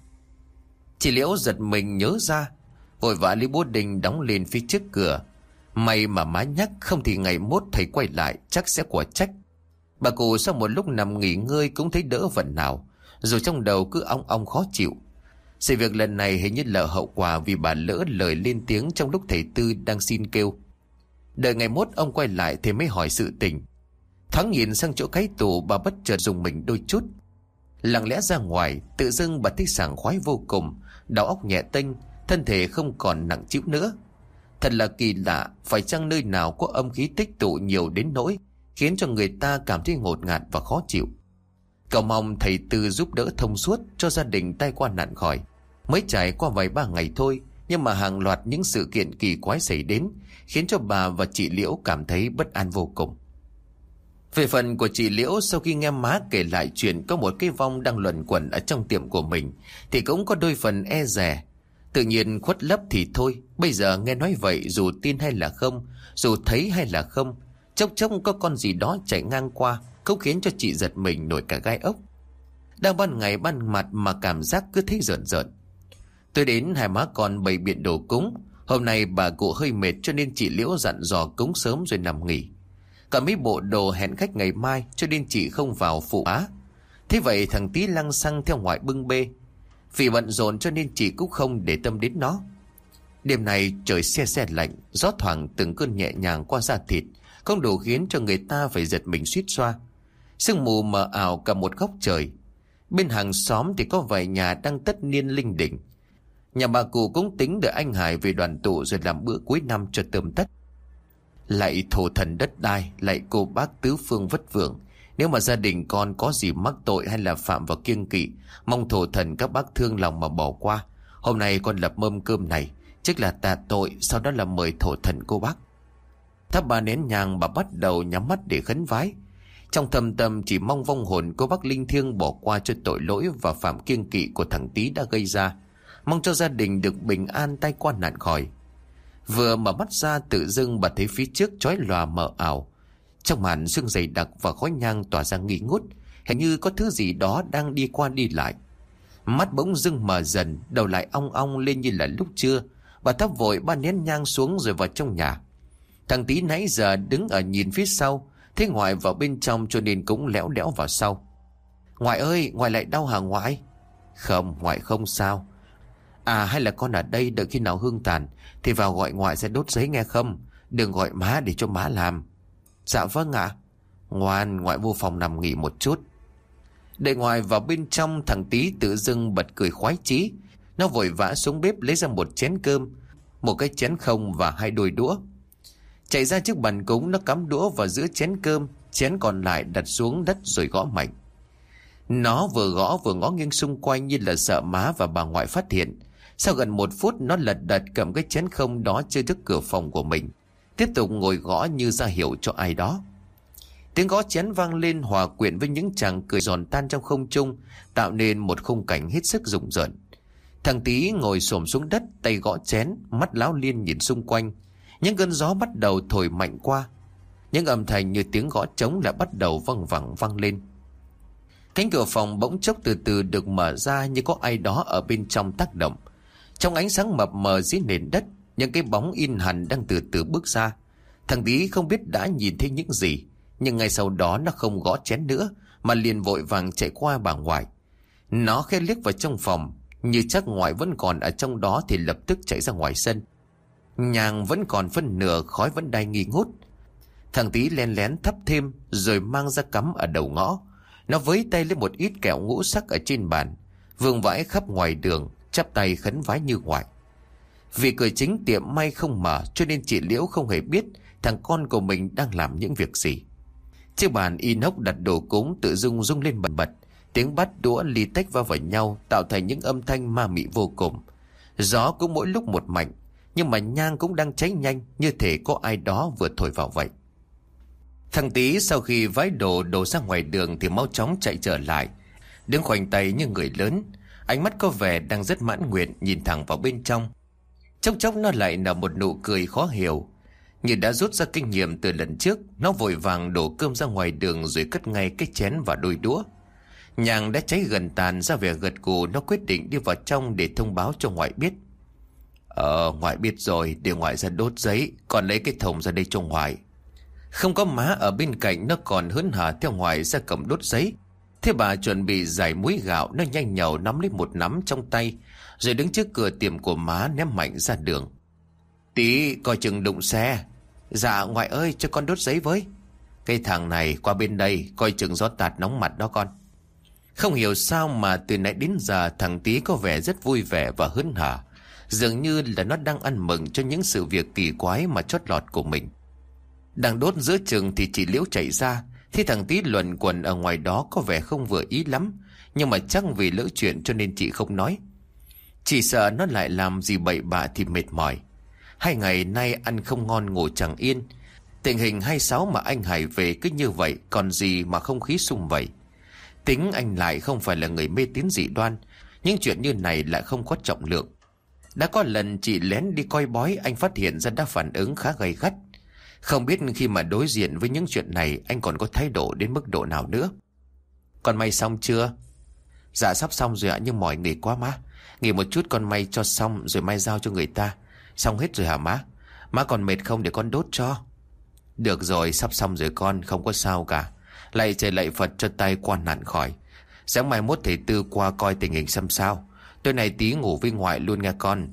Chị Liễu giật mình nhớ ra, vội vã lấy búa đinh đóng lên phía trước cửa. May mà má nhắc, không thì ngày mốt thầy quay lại chắc sẽ quả trách. Bà cụ sau một lúc nằm nghỉ ngơi cũng thấy đỡ phần nào, rồi trong đầu cứ ong ong khó chịu. Sự việc lần này hình như là hậu quả vì bà lỡ lời lên tiếng trong lúc thầy Tư đang xin kêu. Đợi ngày mốt ông quay lại thì mới hỏi sự tình. Thoáng nhìn sang chỗ cái tủ, bà bất chợt rùng mình đôi chút. Lặng lẽ ra ngoài, tự dưng bà thấy sảng khoái vô cùng, đầu óc nhẹ tênh, thân thể không còn nặng trĩu nữa. Thật là kỳ lạ, phải chăng nơi nào có âm khí tích tụ nhiều đến nỗi khiến cho người ta cảm thấy ngột ngạt và khó chịu. Cầu mong thầy Tư giúp đỡ thông suốt cho gia đình tai qua nạn khỏi. Mới trải qua vài ba ngày thôi, nhưng mà hàng loạt những sự kiện kỳ quái xảy đến khiến cho bà và chị Liễu cảm thấy bất an vô cùng. Về phần của chị Liễu, sau khi nghe má kể lại chuyện có một cái vong đang luẩn quẩn ở trong tiệm của mình thì cũng có đôi phần e dè. Tự nhiên khuất lấp thì thôi, bây giờ nghe nói vậy, dù tin hay là không, dù thấy hay là không, chốc chốc có con gì đó chạy ngang qua cũng khiến cho chị giật mình nổi cả gai ốc. Đang ban ngày ban mặt mà cảm giác cứ thấy rợn rợn. Tôi đến hai má con bày biện đồ cúng. Hôm nay bà cụ hơi mệt cho nên chị Liễu dặn dò cúng sớm rồi nằm nghỉ. Cả mấy bộ đồ hẹn khách ngày mai cho nên chị không vào phụ á. Thế vậy thằng Tí lăng xăng theo ngoại bưng bê. Vì bận rộn cho nên chị cũng không để tâm đến nó. Đêm này trời se se lạnh, gió thoảng từng cơn nhẹ nhàng qua da thịt, không đủ khiến cho người ta phải giật mình suýt xoa. Sương mù mờ ảo cả một góc trời. Bên hàng xóm thì có vài nhà đang tất niên linh đình. Nhà bà cụ cũng tính đợi anh Hải về đoàn tụ rồi làm bữa cuối năm cho tươm tất. Lạy thổ thần đất đai, lạy cô bác tứ phương vất vưởng. Nếu mà gia đình con có gì mắc tội hay là phạm vào kiêng kỵ, mong thổ thần các bác thương lòng mà bỏ qua. Hôm nay con lập mâm cơm này chắc là tạ tội, sau đó là mời thổ thần cô bác. Thắp ba nén nhang, bà bắt đầu nhắm mắt để khấn vái. Trong thầm tâm chỉ mong vong hồn cô bác linh thiêng bỏ qua cho tội lỗi và phạm kiêng kỵ của thằng Tí đã gây ra, mong cho gia đình được bình an tai qua nạn khỏi. Vừa mở mắt ra, tự dưng bà thấy phía trước chói lòa mờ ảo. Trong màn sương dày đặc và khói nhang tỏa ra nghi ngút, hình như có thứ gì đó đang đi qua đi lại. Mắt bỗng dưng mờ dần, đầu lại ong ong lên như là lúc trưa. Bà thắp vội ba nén nhang xuống rồi vào trong nhà. Thằng Tí nãy giờ đứng ở nhìn phía sau, thấy ngoại vào bên trong cho nên cũng lẽo đẽo vào sau. Ngoại ơi, ngoại lại đau hả ngoại? Không, ngoại không sao. À hay là con ở đây đợi khi nào hương tàn thì vào gọi ngoại sẽ đốt giấy nghe không? Đừng gọi má để cho má làm. Dạ vâng ạ. Ngoan, ngoại vô phòng nằm nghỉ một chút. Đợi ngoại vào bên trong, thằng Tí tự dưng bật cười khoái chí. Nó vội vã xuống bếp lấy ra một chén cơm, một cái chén không và hai đôi đũa. Chạy ra trước bàn cúng, nó cắm đũa vào giữa chén cơm, chén còn lại đặt xuống đất rồi gõ mạnh. Nó vừa gõ vừa ngó nghiêng xung quanh như là sợ má và bà ngoại phát hiện. Sau gần 1 phút nó lật đật cầm cái chén không đó chơi trước cửa phòng của mình. tiếp tục ngồi gõ như ra hiệu cho ai đó. Tiếng gõ chén vang lên hòa quyện với những tràng cười giòn tan trong không trung, tạo nên một khung cảnh hết sức rùng rợn. Thằng Tý ngồi xổm xuống đất, tay gõ chén, mắt láo liên nhìn xung quanh. Những cơn gió bắt đầu thổi mạnh qua. Những âm thanh như tiếng gõ trống lại bắt đầu văng vẳng vang lên. Cánh cửa phòng bỗng chốc từ từ được mở ra, như có ai đó ở bên trong tác động. Trong ánh sáng mập mờ dưới nền đất, những cái bóng in hẳn đang từ từ bước ra. Thằng Tý không biết đã nhìn thấy những gì, nhưng ngay sau đó nó không gõ chén nữa, mà liền vội vàng chạy qua bà ngoại. Nó khẽ liếc vào trong phòng, như chắc ngoại vẫn còn ở trong đó thì lập tức chạy ra ngoài sân. Nhang vẫn còn phân nửa, khói vẫn đang nghi ngút. Thằng Tý len lén thắp thêm rồi mang ra cắm ở đầu ngõ. Nó với tay lấy một ít kẹo ngũ sắc ở trên bàn, vương vãi khắp ngoài đường, chắp tay khấn vái như ngoại. Vì cửa chính tiệm may không mở, cho nên chị Liễu không hề biết thằng con của mình đang làm những việc gì. Chiếc bàn inox đặt đồ cúng tự dưng rung lên bần bật, tiếng bát đũa ly tách va vào nhau tạo thành những âm thanh ma mị vô cùng. Gió cũng mỗi lúc một mạnh, nhưng mà nhang cũng đang cháy nhanh, như thể có ai đó vừa thổi vào vậy. Thằng Tý sau khi vái đồ ra ngoài đường thì mau chóng chạy trở lại, đứng khoanh tay như người lớn, ánh mắt có vẻ đang rất mãn nguyện nhìn thẳng vào bên trong. Chốc chốc nó lại nở một nụ cười khó hiểu, như đã rút ra kinh nghiệm từ lần trước. Nó vội vàng đổ cơm ra ngoài đường rồi cất ngay cái chén và đôi đũa. Nhang đã cháy gần tàn, ra vẻ gật gù. Nó quyết định đi vào trong để thông báo cho ngoại biết. Ngoại biết rồi, để ngoại ra đốt giấy, còn lấy cái thùng ra đây cho ngoại. Không có má ở bên cạnh, nó còn hớn hở theo ngoại ra cổng đốt giấy. Thế bà chuẩn bị giải muối gạo, nó nhanh nhẩu nắm lấy một nắm trong tay, rồi đứng trước cửa tiệm của má ném mạnh ra đường. Tí coi chừng đụng xe. Dạ ngoại ơi, cho con đốt giấy với. Cái thằng này qua bên đây, coi chừng gió tạt nóng mặt đó con. Không hiểu sao mà từ nãy đến giờ thằng Tí có vẻ rất vui vẻ và hớn hở, dường như là nó đang ăn mừng cho những sự việc kỳ quái mà chót lọt của mình. Đang đốt giữa chừng thì chị Liễu chạy ra, thì thằng Tí luẩn quẩn ở ngoài đó có vẻ không vừa ý lắm, nhưng mà chắc vì lỡ chuyện cho nên chị không nói. Chỉ sợ nó lại làm gì bậy bạ thì mệt mỏi. 2 ngày nay ăn không ngon ngủ chẳng yên. Tình hình 26 mà anh Hải về cứ như vậy, còn gì mà không khí sum vầy. Tính anh lại không phải là người mê tín dị đoan, nhưng chuyện như này lại không có trọng lượng. Đã có lần chị lén đi coi bói, anh phát hiện ra đã phản ứng khá gay gắt. Không biết khi mà đối diện với những chuyện này anh còn có thái độ đến mức độ nào nữa. Con may xong chưa? Dạ sắp xong rồi ạ, nhưng mỏi nghỉ quá má. Nghỉ một chút con may cho xong rồi may giao cho người ta. Xong hết rồi hả má? Má còn mệt không để con đốt cho? Được rồi, sắp xong rồi con, không có sao cả. Lạy trời lạy Phật cho tai qua nạn khỏi. Sáng mai mốt thầy Tư qua coi tình hình xem sao. Tối nay Tí ngủ với ngoại luôn nghe con.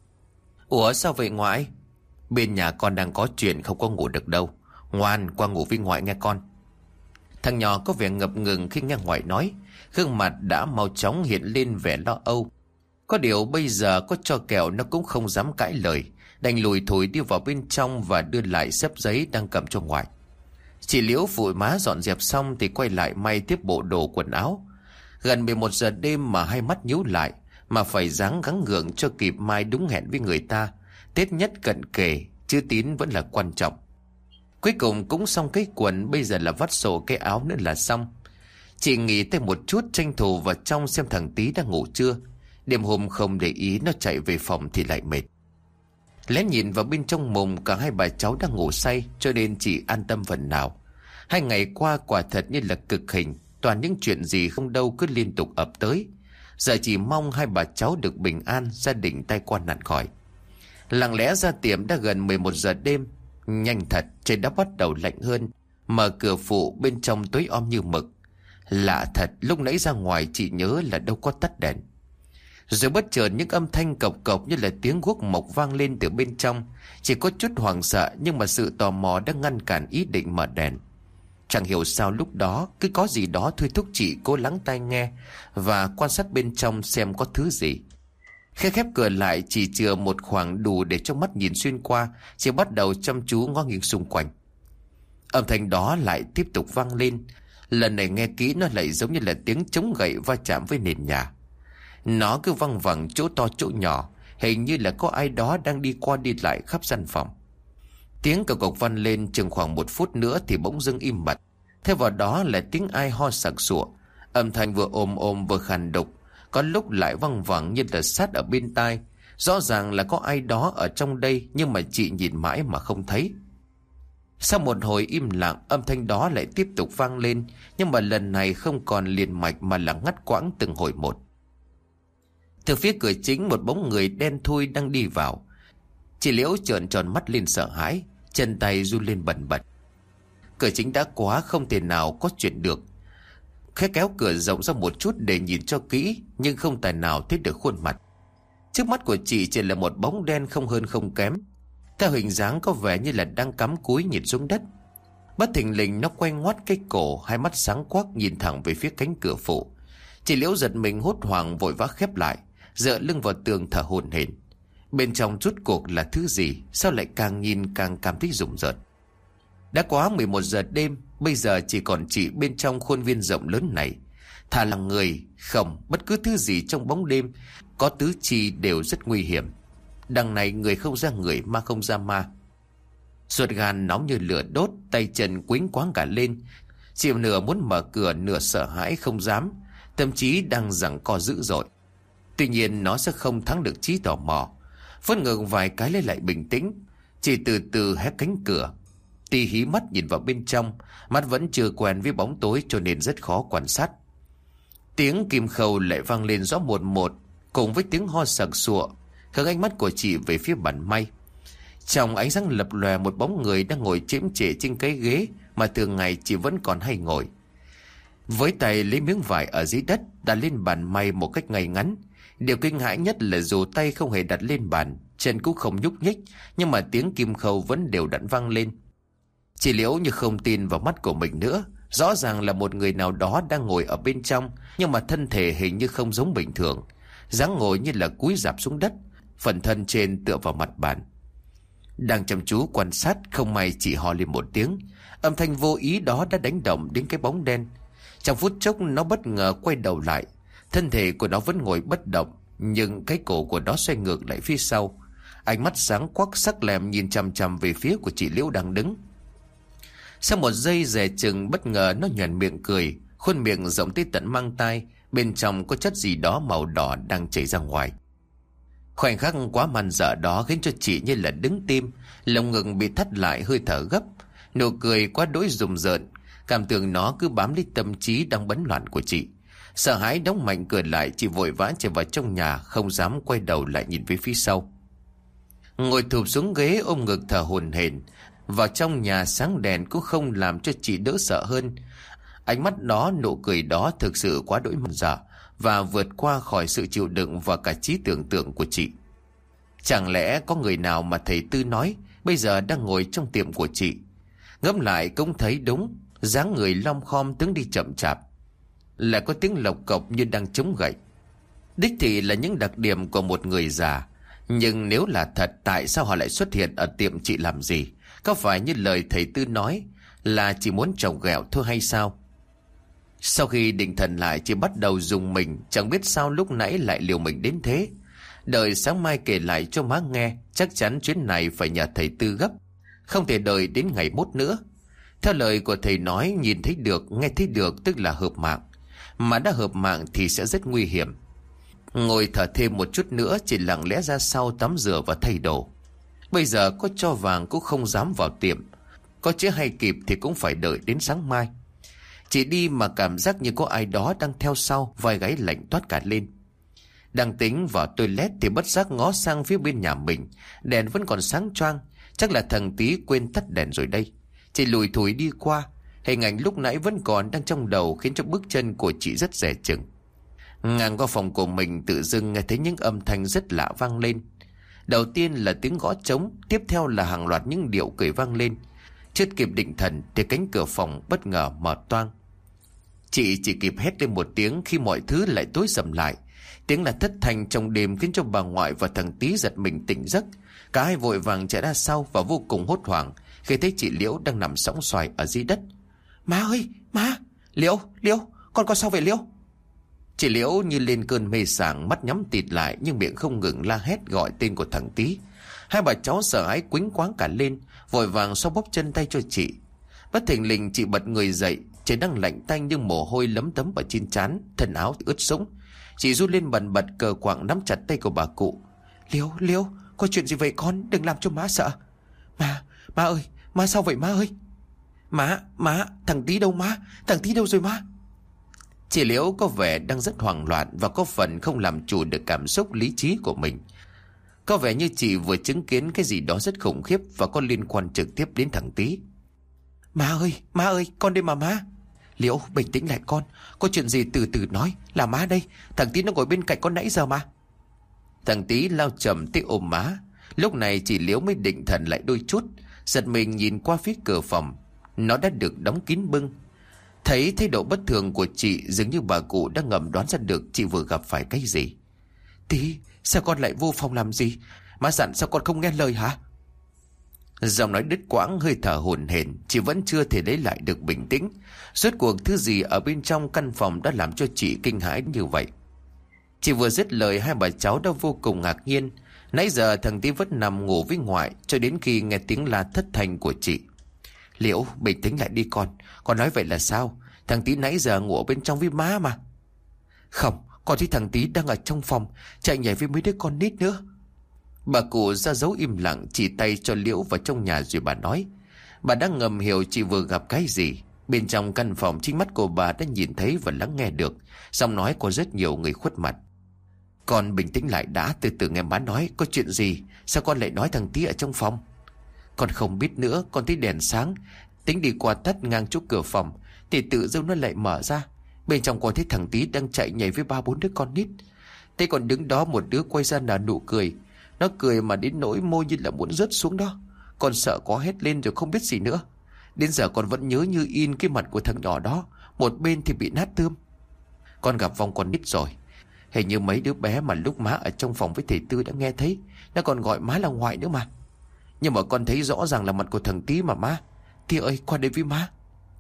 Ủa sao vậy ngoại? Bên nhà con đang có chuyện không có ngủ được đâu. Ngoan qua ngủ với ngoại nghe con. Thằng nhỏ có vẻ ngập ngừng khi nghe ngoại nói. Gương mặt đã mau chóng hiện lên vẻ lo âu. Có điều bây giờ có cho kẹo nó cũng không dám cãi lời, đành lùi thủi đi vào bên trong và đưa lại xếp giấy đang cầm cho ngoại. Chị Liễu phụ má dọn dẹp xong thì quay lại may tiếp bộ đồ quần áo. Gần 11 giờ đêm mà hai mắt nhíu lại, mà phải ráng gắng gượng cho kịp mai đúng hẹn với người ta. Tết nhất cận kề, chữ tín vẫn là quan trọng. Cuối cùng cũng xong cái quần, bây giờ là vắt sổ cái áo nữa là xong. Chị nghỉ thêm một chút, tranh thủ vào trong xem thằng Tí đang ngủ chưa. Đêm hôm không để ý, nó chạy về phòng thì lại mệt. Lén nhìn vào bên trong mùng, cả hai bà cháu đang ngủ say, cho nên chị an tâm phần nào. 2 ngày qua quả thật như là cực hình, toàn những chuyện gì không đâu cứ liên tục ập tới. Giờ chỉ mong hai bà cháu được bình an, gia đình tai qua nạn khỏi. Lặng lẽ ra tiệm đã gần 11 giờ đêm. Nhanh thật, trời đã bắt đầu lạnh hơn. Mở cửa phụ, bên trong tối om như mực. Lạ thật, lúc nãy ra ngoài chị nhớ là đâu có tắt đèn. Rồi bất chợt những âm thanh cộc cộc như là tiếng guốc mộc vang lên từ bên trong. Chỉ có chút hoảng sợ, nhưng mà sự tò mò đã ngăn cản ý định mở đèn. Chẳng hiểu sao lúc đó cứ có gì đó thôi thúc chị cố lắng tai nghe và quan sát bên trong xem có thứ gì. Khi khép cửa lại chỉ chừa một khoảng đủ để cho mắt nhìn xuyên qua, chị bắt đầu chăm chú ngó nghiêng xung quanh. Âm thanh đó lại tiếp tục vang lên. Lần này nghe kỹ nó lại giống như là tiếng chống gậy va chạm với nền nhà. Nó cứ văng vẳng chỗ to chỗ nhỏ, hình như là có ai đó đang đi qua đi lại khắp gian phòng. Tiếng cộc cộc vang lên chừng khoảng 1 phút nữa thì bỗng dưng im bặt. Theo vào đó là tiếng ai ho sặc sụa. Âm thanh vừa ồm ồm vừa khàn đục, có lúc lại văng vẳng như là sát ở bên tai. Rõ ràng là có ai đó ở trong đây, nhưng mà chị nhìn mãi mà không thấy. Sau một hồi im lặng, âm thanh đó lại tiếp tục vang lên, nhưng mà lần này không còn liền mạch mà là ngắt quãng từng hồi một. Từ phía cửa chính, một bóng người đen thui đang đi vào. Chị Liễu trợn tròn mắt lên sợ hãi, chân tay run lên bần bật. Cửa chính đã quá, không thể nào có chuyện được. Khẽ kéo cửa rộng ra một chút để nhìn cho kỹ, nhưng không tài nào thấy được khuôn mặt. Trước mắt của chị chỉ là một bóng đen không hơn không kém. Theo hình dáng có vẻ như là đang cắm cúi nhìn xuống đất. Bất thình lình nó quay ngoắt cái cổ, hai mắt sáng quắc nhìn thẳng về phía cánh cửa phụ. Chị Liễu giật mình hốt hoảng vội vã khép lại, dựa lưng vào tường thở hổn hển. Bên trong rốt cuộc là thứ gì, sao lại càng nhìn càng cảm thấy rùng rợn. Đã quá 11 giờ đêm, bây giờ chỉ còn chị bên trong khuôn viên rộng lớn này. Thà là người, không, bất cứ thứ gì trong bóng đêm có tứ chi đều rất nguy hiểm. Đằng này người không ra người, ma không ra ma. Ruột gan nóng như lửa đốt, tay chân quĩnh quáng cả lên. Chị nửa muốn mở cửa, nửa sợ hãi không dám, thậm chí đang giằng co dữ dội. Tuy nhiên nó sẽ không thắng được trí tò mò. Phớt ngược vài cái lấy lại bình tĩnh, chị từ từ hé cánh cửa. Tì hí mắt nhìn vào bên trong, mắt vẫn chưa quen với bóng tối cho nên rất khó quan sát. Tiếng kim khâu lại vang lên rõ một một, cùng với tiếng ho sặc sụa, hướng ánh mắt của chị về phía bàn may. Trong ánh sáng lập lòe, một bóng người đang ngồi chễm chệ trên cái ghế mà thường ngày chị vẫn còn hay ngồi. Với tay lấy miếng vải ở dưới đất đặt lên bàn may một cách ngay ngắn. Điều kinh hãi nhất là dù tay không hề đặt lên bàn, chân cũng không nhúc nhích, nhưng mà tiếng kim khâu vẫn đều đặn vang lên. Chị Liễu như không tin vào mắt của mình nữa. Rõ ràng là một người nào đó đang ngồi ở bên trong, nhưng mà thân thể hình như không giống bình thường. Dáng ngồi như là cúi rạp xuống đất, phần thân trên tựa vào mặt bàn. Đang chăm chú quan sát, không may chị ho lên một tiếng. Âm thanh vô ý đó đã đánh động đến cái bóng đen. Trong phút chốc nó bất ngờ quay đầu lại. Thân thể của nó vẫn ngồi bất động, nhưng cái cổ của nó xoay ngược lại phía sau. Ánh mắt sáng quắc sắc lẹm nhìn chằm chằm về phía của chị Liễu đang đứng. Sau một giây dè chừng, bất ngờ nó nhoẻn miệng cười, khuôn miệng rộng tới tận mang tai, bên trong có chất gì đó màu đỏ đang chảy ra ngoài. Khoảnh khắc quá man dợ đó khiến cho chị như là đứng tim, lồng ngực bị thắt lại, hơi thở gấp. Nụ cười quá đỗi rùng rợn, cảm tưởng nó cứ bám lấy tâm trí đang bấn loạn của chị. Sợ hãi đóng mạnh cửa lại, chị vội vã chạy vào trong nhà, không dám quay đầu lại nhìn về phía sau. Ngồi thụp xuống ghế ôm ngực thở hổn hển. Vào trong nhà sáng đèn cũng không làm cho chị đỡ sợ hơn. Ánh mắt đó, nụ cười đó thực sự quá đỗi man dợ và vượt qua khỏi sự chịu đựng và cả trí tưởng tượng của chị. Chẳng lẽ có người nào mà thầy Tư nói bây giờ đang ngồi trong tiệm của chị? Ngẫm lại cũng thấy đúng, dáng người lom khom, tướng đi chậm chạp, lại có tiếng lộc cộc như đang chống gậy. Đích thị là những đặc điểm của một người già. Nhưng nếu là thật, tại sao họ lại xuất hiện ở tiệm chị làm gì? Có phải như lời thầy Tư nói là chỉ muốn trồng ghẹo thôi hay sao? Sau khi định thần lại, chị bắt đầu rùng mình, chẳng biết sao lúc nãy lại liều mình đến thế. Đợi sáng mai kể lại cho má nghe, chắc chắn chuyến này phải nhờ thầy Tư gấp, không thể đợi đến ngày mốt nữa. Theo lời của thầy nói, nhìn thấy được, nghe thấy được tức là hợp mạng. Mà đã hợp mạng thì sẽ rất nguy hiểm. Ngồi thở thêm một chút nữa, chị lặng lẽ ra sau tắm rửa và thay đồ. Bây giờ có cho vàng cũng không dám vào tiệm, có chế hay kịp thì cũng phải đợi đến sáng mai. Chị đi mà cảm giác như có ai đó đang theo sau, vai gáy lạnh toát cả lên. Đang tính vào toilet thì bất giác ngó sang phía bên nhà mình, đèn vẫn còn sáng choang. Chắc là thằng Tí quên tắt đèn rồi đây. Chị lùi thủi đi qua, hình ảnh lúc nãy vẫn còn đang trong đầu, khiến cho bước chân của chị rất dè chừng. Ngang qua phòng của mình, tự dưng nghe thấy những âm thanh rất lạ vang lên. Đầu tiên là tiếng gõ trống, tiếp theo là hàng loạt những điệu cười vang lên. Chưa kịp định thần thì cánh cửa phòng bất ngờ mở toang. Chị chỉ kịp hét lên một tiếng khi mọi thứ lại tối sầm lại. Tiếng là thất thanh trong đêm khiến cho bà ngoại và thằng Tí giật mình tỉnh giấc. Cả hai vội vàng chạy ra sau và vô cùng hốt hoảng khi thấy chị Liễu đang nằm sõng xoài ở dưới đất. Má ơi, má! Liễu, con sao vậy Liễu? Chị Liễu như lên cơn mê sảng, mắt nhắm tịt lại nhưng miệng không ngừng la hét gọi tên của thằng Tí. Hai bà cháu sợ hãi quýnh quáng cả lên, vội vàng xoa bóp chân tay cho chị. Bất thình lình chị bật người dậy, trời đang lạnh tanh nhưng mồ hôi lấm tấm ở trên trán, thân áo thì ướt sũng. Chị run lên bần bật, cờ quạng nắm chặt tay của bà cụ. Liễu, có chuyện gì vậy con, đừng làm cho má sợ. Má ơi, má sao vậy má ơi? Má, thằng Tí đâu má, thằng Tí đâu rồi má? Chị Liễu có vẻ đang rất hoảng loạn và có phần không làm chủ được cảm xúc lý trí của mình. Có vẻ như chị vừa chứng kiến cái gì đó rất khủng khiếp và có liên quan trực tiếp đến thằng Tí. Má ơi, con đây mà má. Liễu, bình tĩnh lại con, có chuyện gì từ từ nói, là má đây, thằng Tí nó ngồi bên cạnh con nãy giờ mà. Thằng Tí lao chầm tới ôm má. Lúc này chị Liễu mới định thần lại đôi chút, giật mình nhìn qua phía cửa phòng. Nó đã được đóng kín bưng. Thấy thái độ bất thường của chị, dường như bà cụ đã ngầm đoán ra được chị vừa gặp phải cái gì. Tí, sao con lại vô phòng làm gì? Má dặn sao con không nghe lời hả? Giọng nói đứt quãng, hơi thở hổn hển, chị vẫn chưa thể lấy lại được bình tĩnh. Rốt cuộc thứ gì ở bên trong căn phòng đã làm cho chị kinh hãi như vậy? Chị vừa dứt lời, hai bà cháu đã vô cùng ngạc nhiên. Nãy giờ thằng Tí vẫn nằm ngủ với ngoại cho đến khi nghe tiếng la thất thanh của chị. Liễu, bình tĩnh lại đi con nói vậy là sao? Thằng Tí nãy giờ ngủ ở bên trong với má mà. Không, con thấy thằng Tí đang ở trong phòng, chạy nhảy với mấy đứa con nít nữa. Bà cụ ra dấu im lặng, chỉ tay cho Liễu vào trong nhà rồi bà nói. Bà đã ngầm hiểu chị vừa gặp cái gì. Bên trong căn phòng, chính mắt của bà đã nhìn thấy và lắng nghe được giọng nói của rất nhiều người khuất mặt. Con bình tĩnh lại đã, từ từ nghe má nói. Có chuyện gì? Sao con lại nói thằng Tí ở trong phòng? Con không biết nữa, con thấy đèn sáng, tính đi qua tắt ngang chỗ cửa phòng thì tự dưng nó lại mở ra. Bên trong con thấy thằng Tí đang chạy nhảy với 3-4 đứa con nít. Thế còn đứng đó một đứa quay ra nở nụ cười. Nó cười mà đến nỗi môi như là muốn rớt xuống đó. Con sợ quá hét lên rồi không biết gì nữa. Đến giờ con vẫn nhớ như in cái mặt của thằng nhỏ đó, một bên thì bị nát tươm. Con gặp vong con nít rồi. Hình như mấy đứa bé mà lúc má ở trong phòng với thầy Tư đã nghe thấy. Nó còn gọi má là ngoại nữa mà. Nhưng mà con thấy rõ ràng là mặt của thằng Tí mà má. Tí ơi, qua đây với má.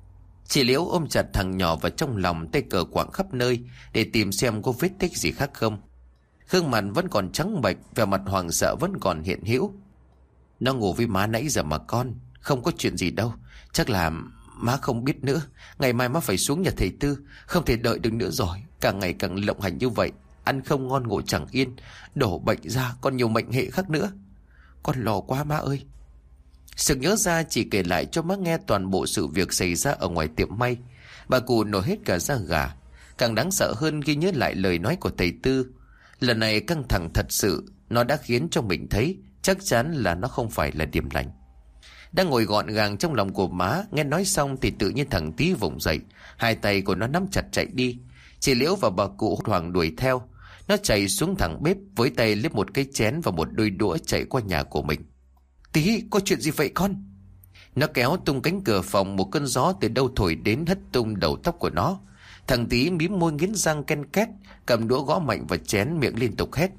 Chị Liễu ôm chặt thằng nhỏ vào trong lòng, tay cờ quạng khắp nơi để tìm xem có vết tích gì khác không. Gương mặt vẫn còn trắng bệch, vẻ mặt hoảng sợ vẫn còn hiện hữu. Nó ngủ với má nãy giờ mà con, không có chuyện gì đâu. Chắc là má không biết nữa. Ngày mai má phải xuống nhà thầy Tư, không thể đợi được nữa rồi. Càng ngày càng lộng hành như vậy, ăn không ngon ngủ chẳng yên, đổ bệnh ra còn nhiều mệnh hệ khác nữa. Con lo quá má ơi. Sực nhớ ra, chị kể lại cho má nghe toàn bộ sự việc xảy ra ở ngoài tiệm may. Bà cụ nổi hết cả da gà. Càng đáng sợ hơn khi nhớ lại lời nói của thầy Tư. Lần này căng thẳng thật sự. Nó đã khiến cho mình thấy chắc chắn là nó không phải là điểm lành. Đang ngồi gọn gàng trong lòng của má, nghe nói xong thì tự nhiên thằng Tí vùng dậy. Hai tay của nó nắm chặt chạy đi. Chị Liễu và bà cụ hốt hoảng đuổi theo. Nó chạy xuống thẳng bếp, với tay lấy một cái chén và một đôi đũa chạy qua nhà của mình. Tí, có chuyện gì vậy con? Nó kéo tung cánh cửa phòng, một cơn gió từ đâu thổi đến hất tung đầu tóc của nó. Thằng Tí mím môi nghiến răng ken két, cầm đũa gõ mạnh vào chén, miệng liên tục hét.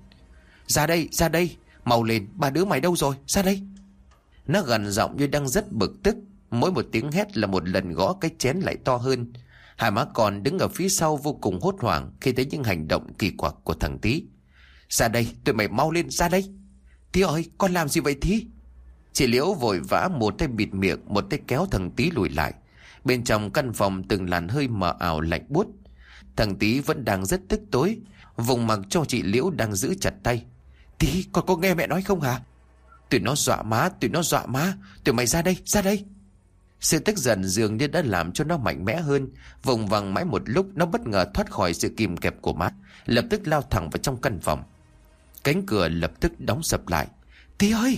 Ra đây, mau lên, ba đứa mày đâu rồi, ra đây. Nó gằn giọng như đang rất bực tức. Mỗi một tiếng hét là một lần gõ cái chén lại to hơn. Hai má con đứng ở phía sau vô cùng hốt hoảng khi thấy những hành động kỳ quặc của thằng Tí. Ra đây, tụi mày mau lên, ra đây. Tí ơi, con làm gì vậy Tí? Chị Liễu vội vã, một tay bịt miệng, một tay kéo thằng Tí lùi lại. Bên trong căn phòng từng làn hơi mờ ảo lạnh buốt. Thằng Tí vẫn đang rất tức tối, vùng mặc cho chị Liễu đang giữ chặt tay. Tí, con có nghe mẹ nói không hả? Tụi nó dọa má, tụi mày ra đây. Sự tức giận dường như đã làm cho nó mạnh mẽ hơn. Vùng vằng mãi một lúc, nó bất ngờ thoát khỏi sự kìm kẹp của má, lập tức lao thẳng vào trong căn phòng. Cánh cửa lập tức đóng sập lại. Tí ơi,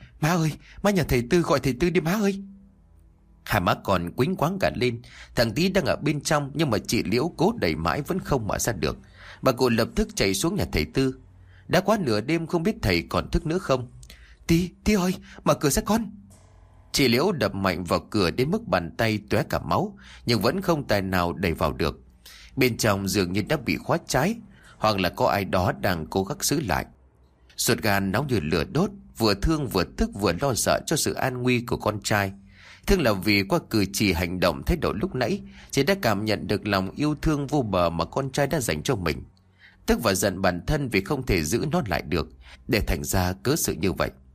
má nhà thầy Tư, gọi thầy Tư đi má ơi. Hai má còn quýnh quáng cả lên. Thằng Tí đang ở bên trong, nhưng mà chị Liễu cố đẩy mãi vẫn không mở ra được. Bà cụ lập tức chạy xuống nhà thầy Tư. Đã quá nửa đêm, không biết thầy còn thức nữa không. Tí ơi, mở cửa ra con. Chị Liễu đập mạnh vào cửa đến mức bàn tay tóe cả máu, nhưng vẫn không tài nào đẩy vào được. Bên trong dường như đã bị khóa trái, hoặc là có ai đó đang cố gắng giữ lại. Ruột gan nóng như lửa đốt, vừa thương vừa tức vừa lo sợ cho sự an nguy của con trai. Thương là vì qua cử chỉ hành động thái độ lúc nãy, chị đã cảm nhận được lòng yêu thương vô bờ mà con trai đã dành cho mình. Tức và giận bản thân vì không thể giữ nó lại được, để thành ra cớ sự như vậy.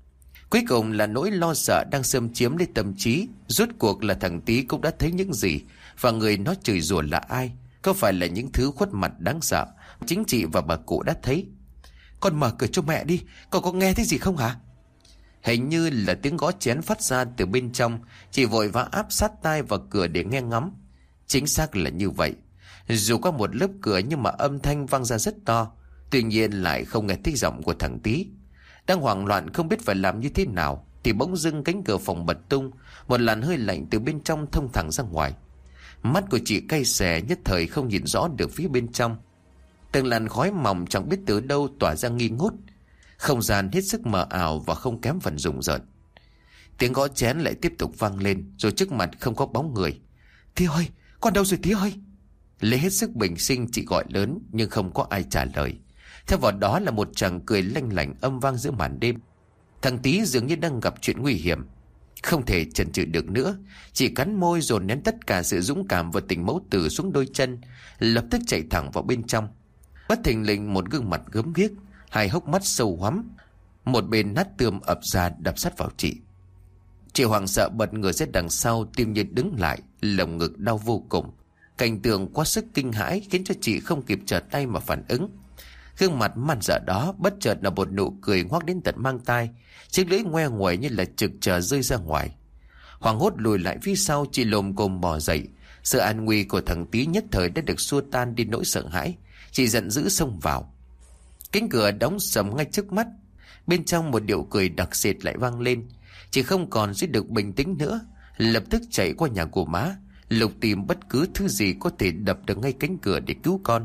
Cuối cùng là nỗi lo sợ đang xâm chiếm lấy tâm trí. Rốt cuộc là thằng Tý cũng đã thấy những gì, và người nó chửi rủa là ai? Có phải là những thứ khuất mặt đáng sợ chính chị và bà cụ đã thấy? Con mở cửa cho mẹ đi, con có nghe thấy gì không hả? Hình như là tiếng gõ chén phát ra từ bên trong. Chị vội vã áp sát tai vào cửa để nghe ngắm. Chính xác là như vậy. Dù có một lớp cửa nhưng mà âm thanh vang ra rất to. Tuy nhiên lại không nghe thấy giọng của thằng Tý. Đang hoảng loạn không biết phải làm như thế nào, thì bỗng dưng cánh cửa phòng bật tung. Một làn hơi lạnh từ bên trong thông thẳng ra ngoài. Mắt của chị cay xè, nhất thời không nhìn rõ được phía bên trong. Từng làn khói mỏng chẳng biết từ đâu tỏa ra nghi ngút. Không gian hết sức mờ ảo và không kém phần rùng rợn. Tiếng gõ chén lại tiếp tục vang lên, rồi trước mặt không có bóng người. Tý ơi, con đâu rồi Tý ơi? Lấy hết sức bình sinh chị gọi lớn, nhưng không có ai trả lời. Theo vào đó là một tràng cười lanh lảnh âm vang giữa màn đêm. Thằng Tý dường như đang gặp chuyện nguy hiểm. Không thể chần chừ được nữa, chỉ cắn môi dồn nén tất cả sự dũng cảm và tình mẫu tử xuống đôi chân, lập tức chạy thẳng vào bên trong. Bất thình lình một gương mặt gớm ghiếc, hai hốc mắt sâu hoắm, một bên nát tươm ập ra đập sát vào chị. Chị hoảng sợ bật ngửa ra đằng sau, tim như đứng lại, lồng ngực đau vô cùng. Cảnh tượng quá sức kinh hãi khiến cho chị không kịp trở tay mà phản ứng. Gương mặt man dợ đó bất chợt là một nụ cười ngoác đến tận mang tai, chiếc lưỡi ngoe nguẩy như là trực chờ rơi ra ngoài. Hoảng hốt lùi lại phía sau, chị lồm cồm bò dậy. Sự an nguy của thằng Tý nhất thời đã được xua tan đi nỗi sợ hãi. Chị giận dữ xông vào. Cánh cửa đóng sầm ngay trước mắt. Bên trong một điệu cười đặc sệt lại vang lên. Chị không còn giữ được bình tĩnh nữa, lập tức chạy qua nhà của má, lục tìm bất cứ thứ gì có thể đập được ngay cánh cửa để cứu con.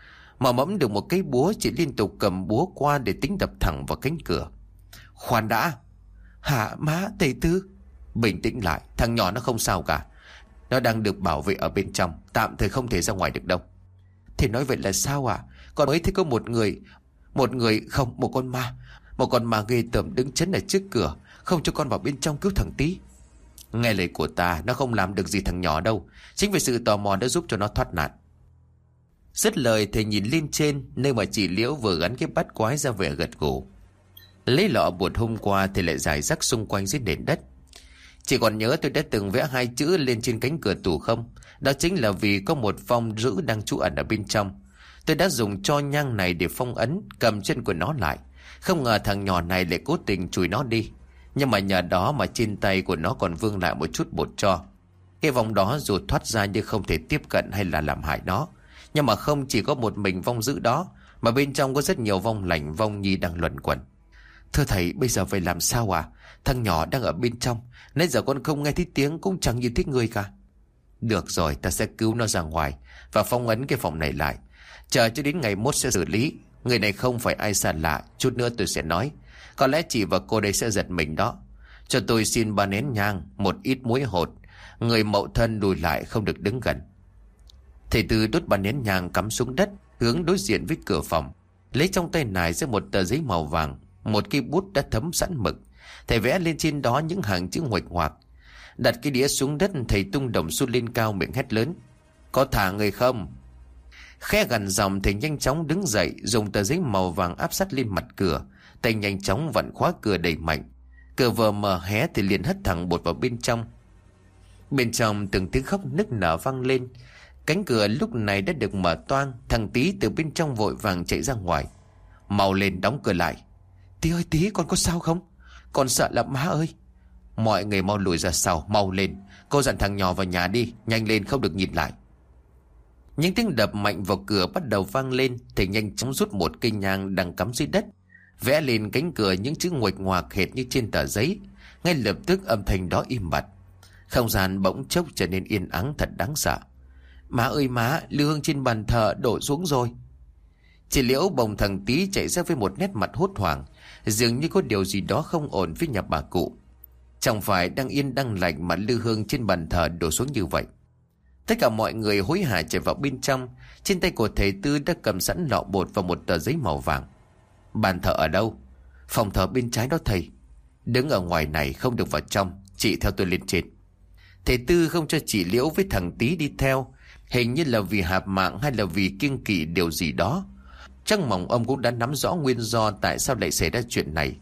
Mà mẫm được một cái búa, chị liên tục cầm búa qua để tính đập thẳng vào cánh cửa. Khoan đã. Hả má, thầy Tư? Bình tĩnh lại, thằng nhỏ nó không sao cả. Nó đang được bảo vệ ở bên trong, tạm thời không thể ra ngoài được đâu. Thì nói vậy là sao à? Con mới thấy có một người không, một con ma ghê tởm đứng chắn ở trước cửa, không cho con vào bên trong cứu thằng Tý. Nghe lời của ta, nó không làm được gì thằng nhỏ đâu. Chính vì sự tò mò đã giúp cho nó thoát nạn. Dứt lời, thầy nhìn lên trên, nơi mà chị Liễu vừa gắn cái bát quái ra vẻ gật gù. Lấy lọ bột hôm qua thì lại rải rác xung quanh dưới nền đất. Chị còn nhớ tôi đã từng vẽ hai chữ lên trên cánh cửa tủ không? Đó chính là vì có một phong dữ đang trú ẩn ở bên trong. Tôi đã dùng tro nhang này để phong ấn, cầm chân của nó lại. Không ngờ thằng nhỏ này lại cố tình chùi nó đi. Nhưng mà nhờ đó mà trên tay của nó còn vương lại một chút bột tro. Cái vong đó dù thoát ra nhưng không thể tiếp cận hay là làm hại nó. Nhưng mà không chỉ có một mình vong dữ đó, mà bên trong có rất nhiều vong lành, vong nhi đang luẩn quẩn. Thưa thầy, bây giờ phải làm sao à? Thằng nhỏ đang ở bên trong, nãy giờ con không nghe thấy tiếng, cũng chẳng nhìn thấy người cả. Được rồi, ta sẽ cứu nó ra ngoài và phong ấn cái phòng này lại. Chờ cho đến ngày mốt sẽ xử lý. Người này không phải ai xa lạ, chút nữa tôi sẽ nói. Có lẽ chị và cô đây sẽ giật mình đó. Cho tôi xin 3 nén nhang, một ít muối hột. Người mậu thân lùi lại, không được đứng gần. Thầy Tư đốt 3 nén nhang cắm xuống đất, hướng đối diện với cửa phòng. Lấy trong tay nải ra một tờ giấy màu vàng, một cây bút đã thấm sẵn mực. Thầy vẽ lên trên đó những hàng chữ nguệch ngoạc. Đặt cái đĩa xuống đất, thầy tung đồng xu lên cao, miệng hét lớn. Có thả người không? Khẽ gằn giọng, thầy nhanh chóng đứng dậy, dùng tờ giấy màu vàng áp sát lên mặt cửa. Tay nhanh chóng vặn khóa cửa đẩy mạnh. Cửa vừa mở hé thì liền hất thẳng bột vào bên trong. Bên trong từng tiếng khóc nức nở vang lên. Cánh cửa lúc này đã được mở toang. Thằng Tý từ bên trong vội vàng chạy ra ngoài. Mau lên đóng cửa lại. Tý ơi, Tý, con có sao không? Con sợ lắm má ơi. Mọi người mau lùi ra sau, mau lên. Cô dặn thằng nhỏ vào nhà đi, nhanh lên, không được nhìn lại. Những tiếng đập mạnh vào cửa bắt đầu vang lên. Thầy nhanh chóng rút một cây nhang đang cắm dưới đất, vẽ lên cánh cửa những chữ nguệch ngoạc hệt như trên tờ giấy. Ngay lập tức âm thanh đó im bặt. Không gian bỗng chốc trở nên yên ắng thật đáng sợ. Má ơi má, lư hương trên bàn thờ đổ xuống rồi. Chị Liễu bồng thằng Tý chạy ra với một nét mặt hốt hoảng, dường như có điều gì đó không ổn với nhà bà cụ. Chẳng phải đang yên đang lành mà lư hương trên bàn thờ đổ xuống như vậy. Tất cả mọi người hối hả chạy vào bên trong. Trên tay của thầy Tư đã cầm sẵn lọ bột và một tờ giấy màu vàng. Bàn thờ ở đâu? Phòng thờ bên trái đó thầy. Đứng ở ngoài này, không được vào trong. Chị theo tôi lên trên. Thầy Tư không cho chị Liễu với thằng Tý đi theo. Hình như là vì hạp mạng hay là vì kiêng kỵ điều gì đó. Chắc mỏng ông cũng đã nắm rõ nguyên do tại sao lại xảy ra chuyện này.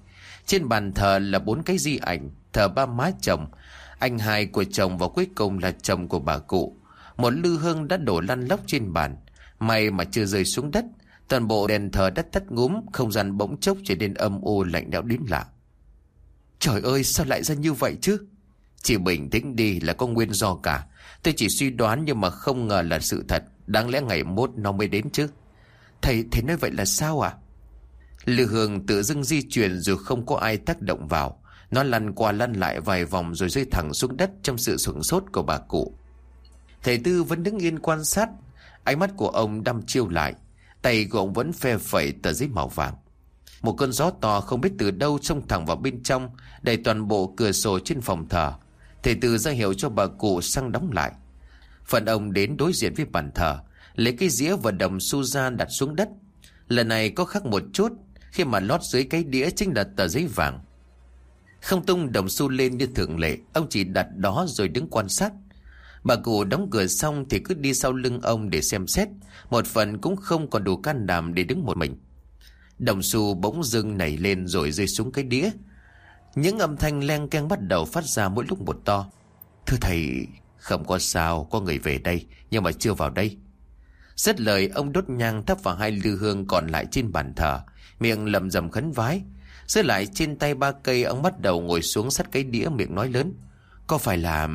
Trên bàn thờ là 4 cái di ảnh, thờ ba má chồng, anh hai của chồng và cuối cùng là chồng của bà cụ. Một lư hương đã đổ lăn lóc trên bàn, may mà chưa rơi xuống đất. Toàn bộ đèn thờ đất tắt ngúm, không gian bỗng chốc trở nên âm u lạnh lẽo đến lạ. Trời ơi, sao lại ra như vậy chứ? Chị bình tĩnh đi, là có nguyên do cả. Tôi chỉ suy đoán nhưng mà không ngờ là sự thật. Đáng lẽ ngày mốt nó mới đến chứ. Thầy nói vậy là sao à? Lư hương tự dưng di chuyển dù không có ai tác động vào. Nó lăn qua lăn lại vài vòng rồi rơi thẳng xuống đất trong sự sửng sốt của bà cụ. Thầy Tư vẫn đứng yên quan sát. Ánh mắt của ông đăm chiêu lại. Tay của ông vẫn phe phẩy tờ giấy màu vàng. Một cơn gió to không biết từ đâu xông thẳng vào bên trong, đẩy toàn bộ cửa sổ trên phòng thờ. Thầy Tư ra hiệu cho bà cụ sang đóng lại. Phần ông đến đối diện với bàn thờ, lấy cái dĩa và đồng xu ra đặt xuống đất. Lần này có khác một chút, khi mà lót dưới cái đĩa chính là tờ giấy vàng. Không tung đồng xu lên như thường lệ, ông chỉ đặt đó rồi đứng quan sát. Bà cụ đóng cửa xong thì cứ đi sau lưng ông để xem xét. Một phần cũng không còn đủ can đảm để đứng một mình. Đồng xu bỗng dưng nảy lên rồi rơi xuống cái đĩa. Những âm thanh len keng bắt đầu phát ra mỗi lúc một to. Thưa thầy, không có sao, có người về đây nhưng mà chưa vào đây. Dứt lời, ông đốt nhang thắp vào 2 lư hương còn lại trên bàn thờ, miệng lẩm rẩm khấn vái. Giữ lại trên tay 3 cây, ông bắt đầu ngồi xuống sát cái đĩa, miệng nói lớn. Có phải là...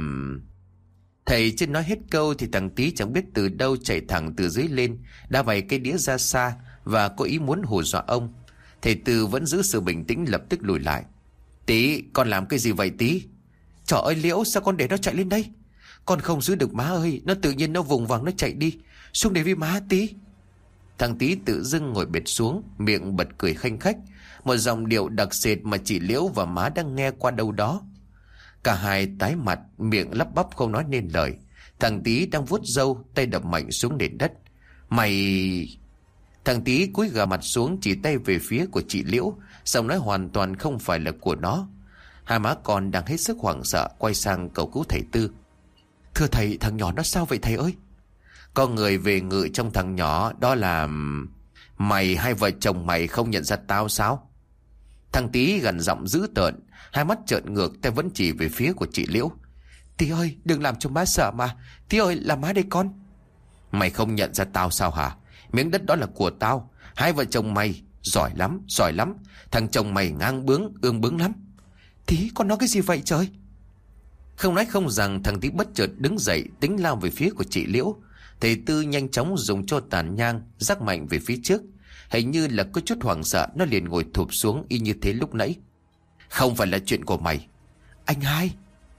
Thầy chưa nói hết câu thì thằng Tý chẳng biết từ đâu chạy thẳng từ dưới lên, đá vài cây đĩa ra xa và có ý muốn hù dọa ông. Thầy Tư vẫn giữ sự bình tĩnh, lập tức lùi lại. Tý, con làm cái gì vậy Tý? Trời ơi Liễu, sao con để nó chạy lên đây? Con không giữ được má ơi, nó tự nhiên nó vùng vằng nó chạy đi. Xuống đây với má Tý. Thằng Tý tự dưng ngồi bệt xuống, miệng bật cười khanh khách, một giọng điệu đặc sệt mà chị Liễu và má đang nghe qua đâu đó. Cả hai tái mặt, miệng lắp bắp không nói nên lời. Thằng Tý đang vuốt râu, tay đập mạnh xuống nền đất. Mày... Thằng Tý cúi gà mặt xuống, chỉ tay về phía của chị Liễu, giọng nói hoàn toàn không phải là của nó. Hai má con đang hết sức hoảng sợ, quay sang cầu cứu thầy Tư. Thưa thầy, thằng nhỏ nó sao vậy thầy ơi? Có người về ngự trong thằng nhỏ, đó là... Mày, hai vợ chồng mày không nhận ra tao sao? Thằng Tý gần giọng dữ tợn, hai mắt trợn ngược, tay vẫn chỉ về phía của chị Liễu. Tý ơi, đừng làm cho má sợ mà. Tý ơi, là má đây con. Mày không nhận ra tao sao hả? Miếng đất đó là của tao. Hai vợ chồng mày giỏi lắm, giỏi lắm. Thằng chồng mày ngang bướng, ương bướng lắm. Tý, con nói cái gì vậy trời? Không nói không rằng, thằng Tý bất chợt đứng dậy, tính lao về phía của chị Liễu. Thầy Tư nhanh chóng dùng cho tàn nhang rắc mạnh về phía trước. Hình như là có chút hoảng sợ, nó liền ngồi thụp xuống y như thế lúc nãy. Không phải là chuyện của mày. Anh hai.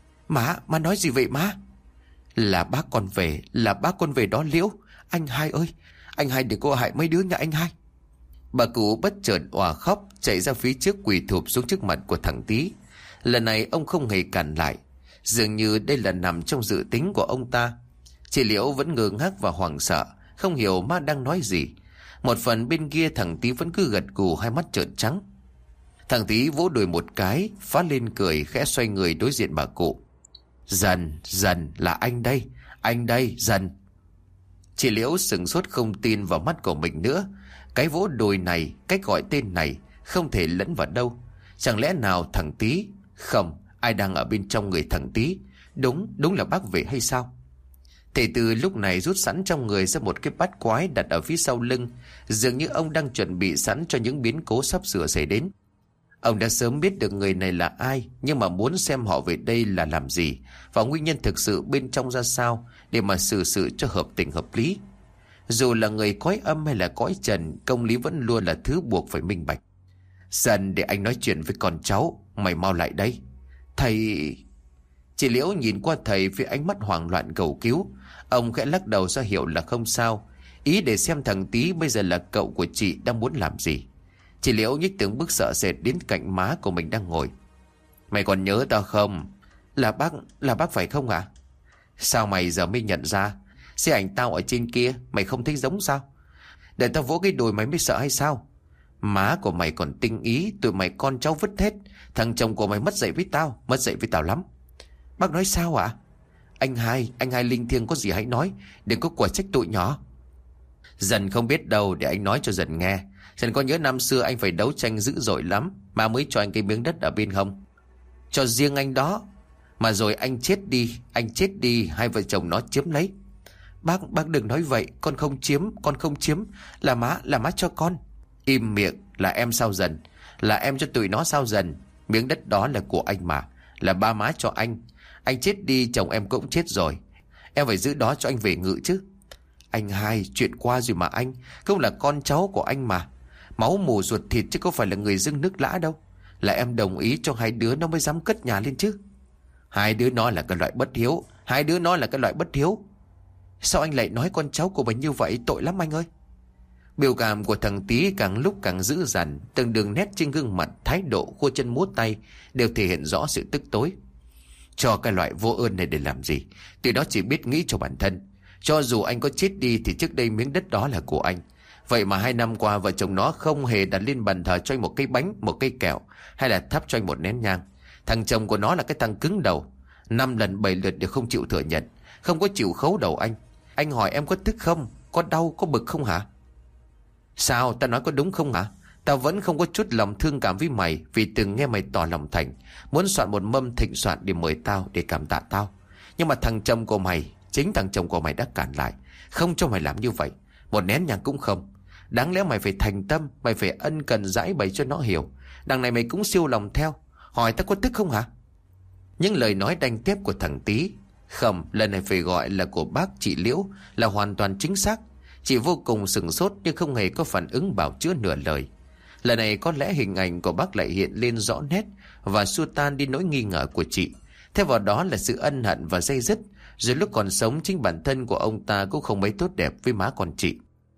Má nói gì vậy má? Là bác con về đó Liễu. Anh hai ơi, anh hai đừng có hại mấy đứa nha anh hai. Bà cụ bất chợt òa khóc, chạy ra phía trước quỳ thụp xuống trước mặt của thằng Tý. Lần này ông không hề cản lại, dường như đây là nằm trong dự tính của ông ta. Chị Liễu vẫn ngơ ngác và hoảng sợ, không hiểu má đang nói gì. Một phần bên kia thằng Tý vẫn cứ gật gù, hai mắt trợn trắng. Thằng Tý vỗ đùi một cái, phá lên cười, khẽ xoay người đối diện bà cụ. Dần là anh đây Dần. Chị Liễu sửng sốt không tin vào mắt của mình nữa. Cái vỗ đùi này, cách gọi tên này không thể lẫn vào đâu. Chẳng lẽ nào thằng Tý? Không, ai đang ở bên trong người thằng Tý? Đúng là bác về hay sao? Thầy Tư lúc này rút sẵn trong người ra một cái bát quái đặt ở phía sau lưng, dường như ông đang chuẩn bị sẵn cho những biến cố sắp sửa xảy đến. Ông đã sớm biết được người này là ai, nhưng mà muốn xem họ về đây là làm gì và nguyên nhân thực sự bên trong ra sao để mà xử sự cho hợp tình hợp lý. Dù là người cõi âm hay là cõi trần, công lý vẫn luôn là thứ buộc phải minh bạch. Dần, để anh nói chuyện với con cháu, mày mau lại đây. Thầy... Chị Liễu nhìn qua thầy với ánh mắt hoảng loạn cầu cứu. Ông khẽ lắc đầu ra hiệu là không sao, ý để xem thằng Tý bây giờ là cậu của chị đang muốn làm gì. Chị Liễu nhích từng bước sợ sệt đến cạnh má của mình đang ngồi. Mày còn nhớ tao không? Là bác phải không ạ? Sao mày giờ mới nhận ra? Xe ảnh tao ở trên kia, mày không thấy giống sao? Để tao vỗ cái đùi mày mới sợ hay sao? Má của mày còn tinh ý, tụi mày con cháu vứt hết. Thằng chồng của mày mất dạy với tao lắm. Bác nói sao ạ? Anh hai linh thiêng có gì hãy nói, đừng có quả trách tụi nhỏ. Dần không biết đâu, để anh nói cho Dần nghe. Dần có nhớ năm xưa anh phải đấu tranh dữ dội lắm mà mới cho anh cái miếng đất ở bên không? Cho riêng anh đó. Mà rồi anh chết đi, hai vợ chồng nó chiếm lấy. Bác đừng nói vậy, con không chiếm, là má cho con. Im miệng. Là em sao Dần? Là em cho tụi nó sao Dần? Miếng đất đó là của anh mà, là ba má cho anh. Anh chết đi chồng em cũng chết rồi, em phải giữ đó cho anh về ngự chứ. Anh hai, chuyện qua rồi mà anh. Không là con cháu của anh mà, máu mù ruột thịt chứ có phải là người dưng nước lã đâu. Là em đồng ý cho hai đứa nó mới dám cất nhà lên chứ. Hai đứa nó là cái loại bất hiếu. Sao anh lại nói con cháu của mình như vậy? Tội lắm anh ơi. Biểu cảm của thằng Tý càng lúc càng dữ dằn, từng đường nét trên gương mặt, thái độ, khua chân múa tay đều thể hiện rõ sự tức tối. Cho cái loại vô ơn này để làm gì? Tụi đó chỉ biết nghĩ cho bản thân. Cho dù anh có chết đi thì trước đây miếng đất đó là của anh. Vậy mà 2 năm qua vợ chồng nó không hề đặt lên bàn thờ cho anh một cây bánh, một cây kẹo, hay là thắp cho anh một nén nhang. Thằng chồng của nó là cái thằng cứng đầu, 5 lần 7 lượt đều không chịu thừa nhận, không có chịu khấu đầu anh. Anh hỏi em có tức không? Có đau, có bực không hả? Sao, tao nói có đúng không hả? Tao vẫn không có chút lòng thương cảm với mày, vì từng nghe mày tỏ lòng thành, muốn soạn một mâm thịnh soạn để mời tao, để cảm tạ tao. Nhưng mà thằng chồng của mày, chính thằng chồng của mày đã cản lại, không cho mày làm như vậy. Một nén nhang cũng không. Đáng lẽ mày phải thành tâm, mày phải ân cần giải bày cho nó hiểu. Đằng này mày cũng siêu lòng theo. Hỏi tao có tức không hả? Những lời nói đanh thép của thằng Tý, không, lần này phải gọi là của bác chị Liễu, là hoàn toàn chính xác. Chị vô cùng sửng sốt nhưng không hề có phản ứng bào chữa nửa lời. Lần này có lẽ hình ảnh của bác lại hiện lên rõ nét và xua tan đi nỗi nghi ngờ của chị. Thêm vào đó là sự ân hận và day dứt. Rồi lúc còn sống chính bản thân của ông ta cũng không mấy tốt đẹp với má con chị.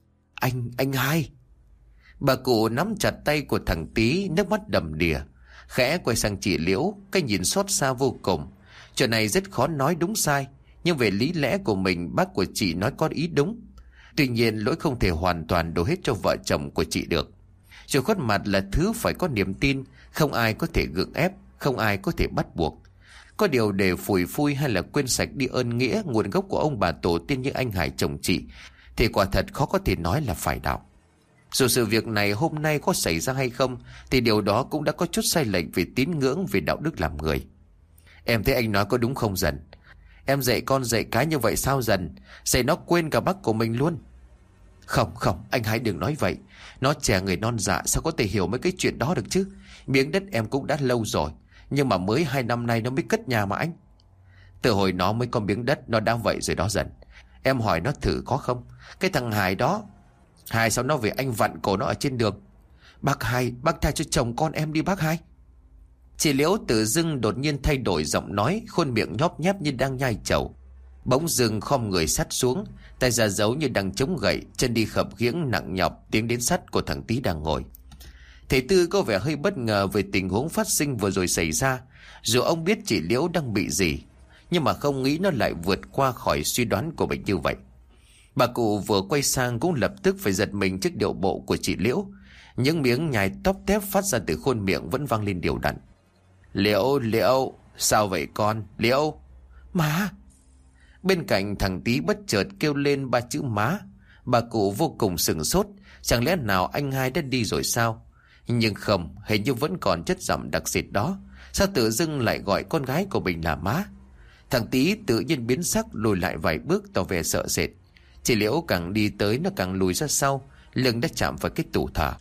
Anh hai. Bà cụ nắm chặt tay của thằng Tý, nước mắt đầm đìa, khẽ quay sang chị Liễu, cái nhìn xót xa vô cùng. Chuyện này rất khó nói đúng sai, nhưng về lý lẽ của mình bác của chị nói có ý đúng. Tuy nhiên lỗi không thể hoàn toàn đổ hết cho vợ chồng của chị được. Sự khuất mặt là thứ phải có niềm tin, không ai có thể gượng ép, không ai có thể bắt buộc. Có điều để phủi phui hay là quên sạch đi ơn nghĩa nguồn gốc của ông bà tổ tiên như anh Hải chồng chị thì quả thật khó có thể nói là phải đạo. Dù sự việc này hôm nay có xảy ra hay không thì điều đó cũng đã có chút sai lệch về tín ngưỡng, về đạo đức làm người. Em thấy anh nói có đúng không Dần? Em dạy con dạy cái như vậy sao Dần? Dạy nó quên cả bác của mình luôn. Không, anh hãy đừng nói vậy. Nó trẻ người non dạ, sao có thể hiểu mấy cái chuyện đó được chứ? Miếng đất em cũng đã lâu rồi, nhưng mà mới 2 năm nay nó mới cất nhà mà anh. Từ hồi nó mới có miếng đất nó đã vậy rồi đó Dần. Em hỏi nó thử có không? Cái thằng Hải đó, Hải sao nó về anh vặn cổ nó ở trên đường. Bác Hai, bác tha cho chồng con em đi bác Hai. Chị Liễu tự dưng đột nhiên thay đổi giọng nói, khuôn miệng nhóp nhép như đang nhai trầu. Bỗng dưng khom người sát xuống, tay ra giấu như đang chống gậy, chân đi khập khiễng nặng nhọc tiến đến sát của thằng Tý đang ngồi. Thầy Tư có vẻ hơi bất ngờ về tình huống phát sinh vừa rồi xảy ra. Dù ông biết chị Liễu đang bị gì, nhưng mà không nghĩ nó lại vượt qua khỏi suy đoán của mình như vậy. Bà cụ vừa quay sang cũng lập tức phải giật mình trước điệu bộ của chị Liễu. Những miếng nhai tóp tép phát ra từ khuôn miệng vẫn vang lên đều đặn. Liễu, sao vậy con? Liễu, má. Bên cạnh thằng Tý bất chợt kêu lên 3 chữ má. Bà cụ vô cùng sửng sốt. Chẳng lẽ nào anh hai đã đi rồi sao? Nhưng không, hình như vẫn còn chất giọng đặc sệt đó. Sao tự dưng lại gọi con gái của mình là má? Thằng Tý tự nhiên biến sắc, lùi lại vài bước tỏ vẻ sợ sệt. Chị Liễu càng đi tới nó càng lùi ra sau, lưng đã chạm vào cái tủ thờ.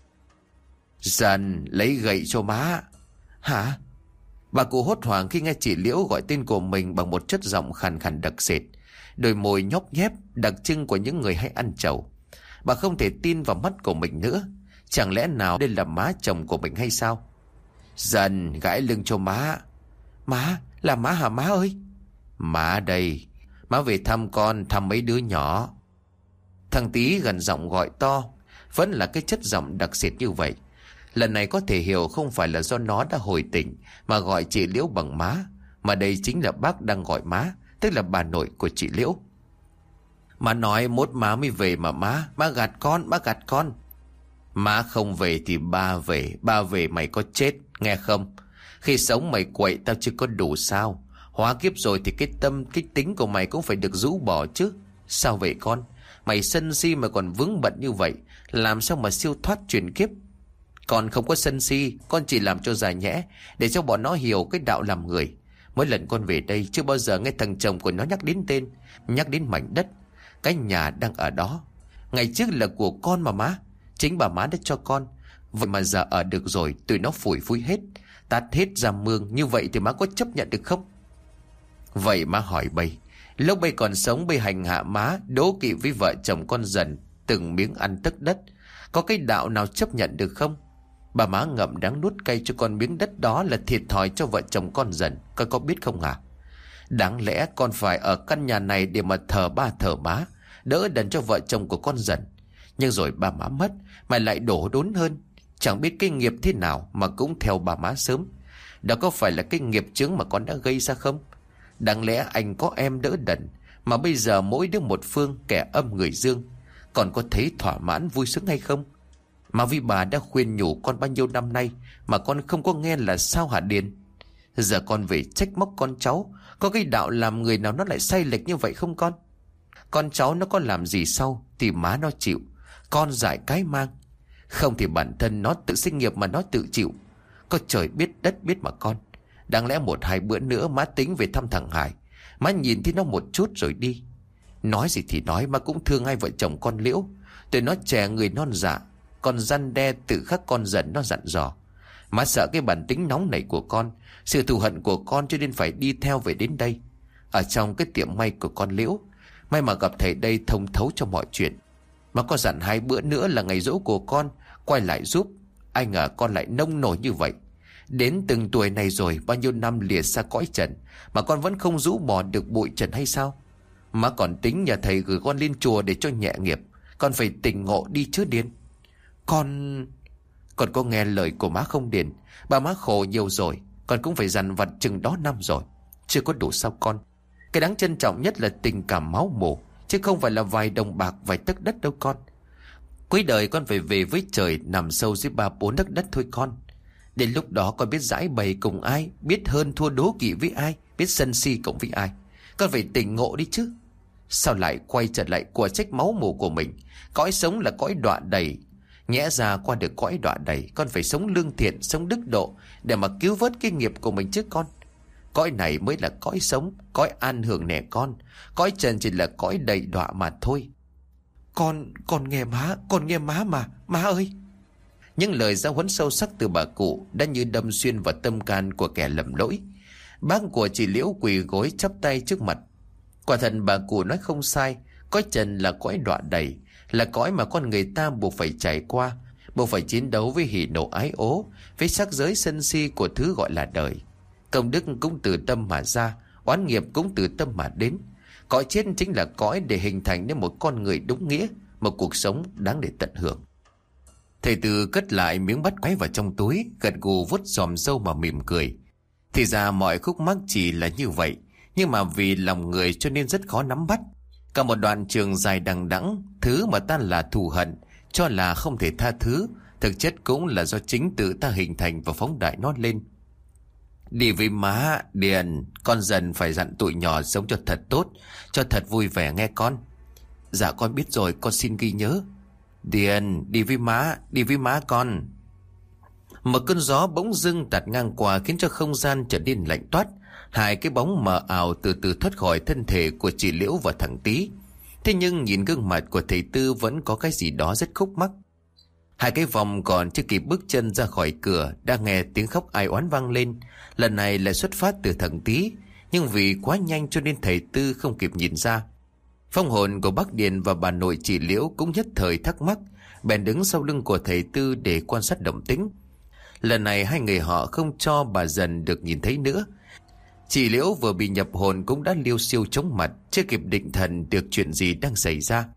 Dần, lấy gậy cho má. Hả? Bà cụ hốt hoảng khi nghe chị Liễu gọi tên của mình bằng một chất giọng khàn khàn đặc sệt, đôi môi nhóp nhép đặc trưng của những người hay ăn trầu. Bà không thể tin vào mắt của mình nữa. Chẳng lẽ nào đây là má chồng của mình hay sao? Dần, gãi lưng cho má. Má, là má hả má ơi? Má đây, má về thăm con, thăm mấy đứa nhỏ. Thằng Tý gần giọng gọi to, vẫn là cái chất giọng đặc sệt như vậy. Lần này có thể hiểu không phải là do nó đã hồi tỉnh mà gọi chị Liễu bằng má, mà đây chính là bác đang gọi má, tức là bà nội của chị Liễu. Má nói mốt má mới về mà má gạt con, má gạt con. Má không về thì ba về mày có chết, nghe không? Khi sống mày quậy tao chưa có đủ sao? Hóa kiếp rồi thì cái tâm, cái tính của mày cũng phải được rũ bỏ chứ. Sao vậy con? Mày sân si mà còn vướng bận như vậy, làm sao mà siêu thoát chuyển kiếp? Con không có sân si, con chỉ làm cho dài nhẽ, để cho bọn nó hiểu cái đạo làm người. Mỗi lần con về đây chưa bao giờ nghe thằng chồng của nó nhắc đến tên, nhắc đến mảnh đất, cái nhà đang ở đó. Ngày trước là của con mà má, chính bà má đã cho con. Vậy mà giờ ở được rồi, tụi nó phủi phui hết, tát hết ra mương. Như vậy thì má có chấp nhận được không? Vậy má hỏi bây, lúc bây còn sống bây hành hạ má, đố kỵ với vợ chồng con dần từng miếng ăn tấc đất, có cái đạo nào chấp nhận được không? Bà má ngậm đắng nuốt cay cho con miếng đất đó là thiệt thòi cho vợ chồng con dần, con có biết không hả? Đáng lẽ con phải ở căn nhà này để mà thờ ba thờ má, đỡ đần cho vợ chồng của con dần. Nhưng rồi bà má mất, mày lại đổ đốn hơn. Chẳng biết cái nghiệp thế nào mà cũng theo bà má sớm. Đó có phải là cái nghiệp chướng mà con đã gây ra không? Đáng lẽ anh có em đỡ đần, mà bây giờ mỗi đứa một phương, kẻ âm người dương. Còn có thấy thỏa mãn vui sướng hay không? Mà vì bà đã khuyên nhủ con bao nhiêu năm nay mà con không có nghe là sao hả Điền? Giờ con về trách móc con cháu, có cái đạo làm người nào nó lại sai lệch như vậy không con? Con cháu nó có làm gì sau thì má nó chịu, con dại cái mang. Không thì bản thân nó tự sinh nghiệp mà nó tự chịu. Có trời biết đất biết mà con. Đáng lẽ 1-2 bữa nữa má tính về thăm thằng Hải, má nhìn thấy nó một chút rồi đi. Nói gì thì nói, má cũng thương hai vợ chồng con Liễu. Tụi nó trẻ người non dạ, con răn đe tự khắc con dần nó dặn dò. Má sợ cái bản tính nóng nảy của con, sự thù hận của con, cho nên phải đi theo về đến đây. Ở trong cái tiệm may của con Liễu, may mà gặp thầy đây thông thấu cho mọi chuyện. Má có dặn 2 bữa nữa là ngày giỗ của con, quay lại giúp. Ai ngờ con lại nông nổi như vậy. Đến từng tuổi này rồi, bao nhiêu năm lìa xa cõi trần mà con vẫn không rũ bỏ được bụi trần hay sao? Má còn tính nhà thầy gửi con lên chùa để cho nhẹ nghiệp. Con phải tỉnh ngộ đi chứ Điền. Con có nghe lời của má không Điền? Bà má khổ nhiều rồi, con cũng phải dằn vặt chừng đó năm rồi. Chưa có đủ sao con? Cái đáng trân trọng nhất là tình cảm máu mủ, chứ không phải là vài đồng bạc vài tấc đất đâu con. Cuối đời con phải về với trời, nằm sâu dưới 3-4 tấc đất thôi con. Đến lúc đó con biết giải bày cùng ai, biết hơn thua đố kỵ với ai, biết sân si cộng với ai. Con phải tỉnh ngộ đi chứ. Sao lại quay trở lại của trách máu mủ của mình? Cõi sống là cõi đọa đầy. Nhẽ ra qua được cõi đọa đầy, con phải sống lương thiện, sống đức độ để mà cứu vớt cái nghiệp của mình chứ con. Cõi này mới là cõi sống, cõi an hưởng nè con. Cõi trần chỉ là cõi đầy đọa mà thôi. Con nghe má mà, má ơi. Những lời giáo huấn sâu sắc từ bà cụ đã như đâm xuyên vào tâm can của kẻ lầm lỗi. Bác của chị Liễu quỳ gối chắp tay trước mặt. Quả thật bà cụ nói không sai, cõi trần là cõi đọa đầy, là cõi mà con người ta buộc phải trải qua, buộc phải chiến đấu với hỉ nộ ái ố, với sắc giới sân si của thứ gọi là đời. Công đức cũng từ tâm mà ra, oán nghiệp cũng từ tâm mà đến. Cõi chết chính là cõi để hình thành nên một con người đúng nghĩa, một cuộc sống đáng để tận hưởng. Thầy Tư cất lại miếng bát quái vào trong túi, gật gù vuốt xòm râu mà mỉm cười. Thì ra mọi khúc mắc chỉ là như vậy, nhưng mà vì lòng người cho nên rất khó nắm bắt. Cả một đoạn trường dài đằng đẵng, thứ mà ta là thù hận, cho là không thể tha thứ, thực chất cũng là do chính tự ta hình thành và phóng đại nó lên. Đi với má, Điền, con dần phải dặn tụi nhỏ sống cho thật tốt, cho thật vui vẻ nghe con. Dạ con biết rồi, con xin ghi nhớ. Điền, đi với má con. Một cơn gió bỗng dưng tạt ngang qua khiến cho không gian trở nên lạnh toát. Hai cái bóng mờ ảo từ từ thoát khỏi thân thể của chị Liễu và thằng Tý. Thế nhưng nhìn gương mặt của thầy Tư vẫn có cái gì đó rất khúc mắc. Hai cái vòng còn chưa kịp bước chân ra khỏi cửa đã nghe tiếng khóc ai oán vang lên. Lần này lại xuất phát từ thằng Tý, nhưng vì quá nhanh cho nên thầy Tư không kịp nhìn ra. Phong hồn của bác Điền và bà nội chị Liễu cũng nhất thời thắc mắc, bèn đứng sau lưng của thầy Tư để quan sát động tĩnh. Lần này hai người họ không cho bà dần được nhìn thấy nữa. Chị Liễu vừa bị nhập hồn cũng đã liêu xiêu chóng mặt, chưa kịp định thần được chuyện gì đang xảy ra.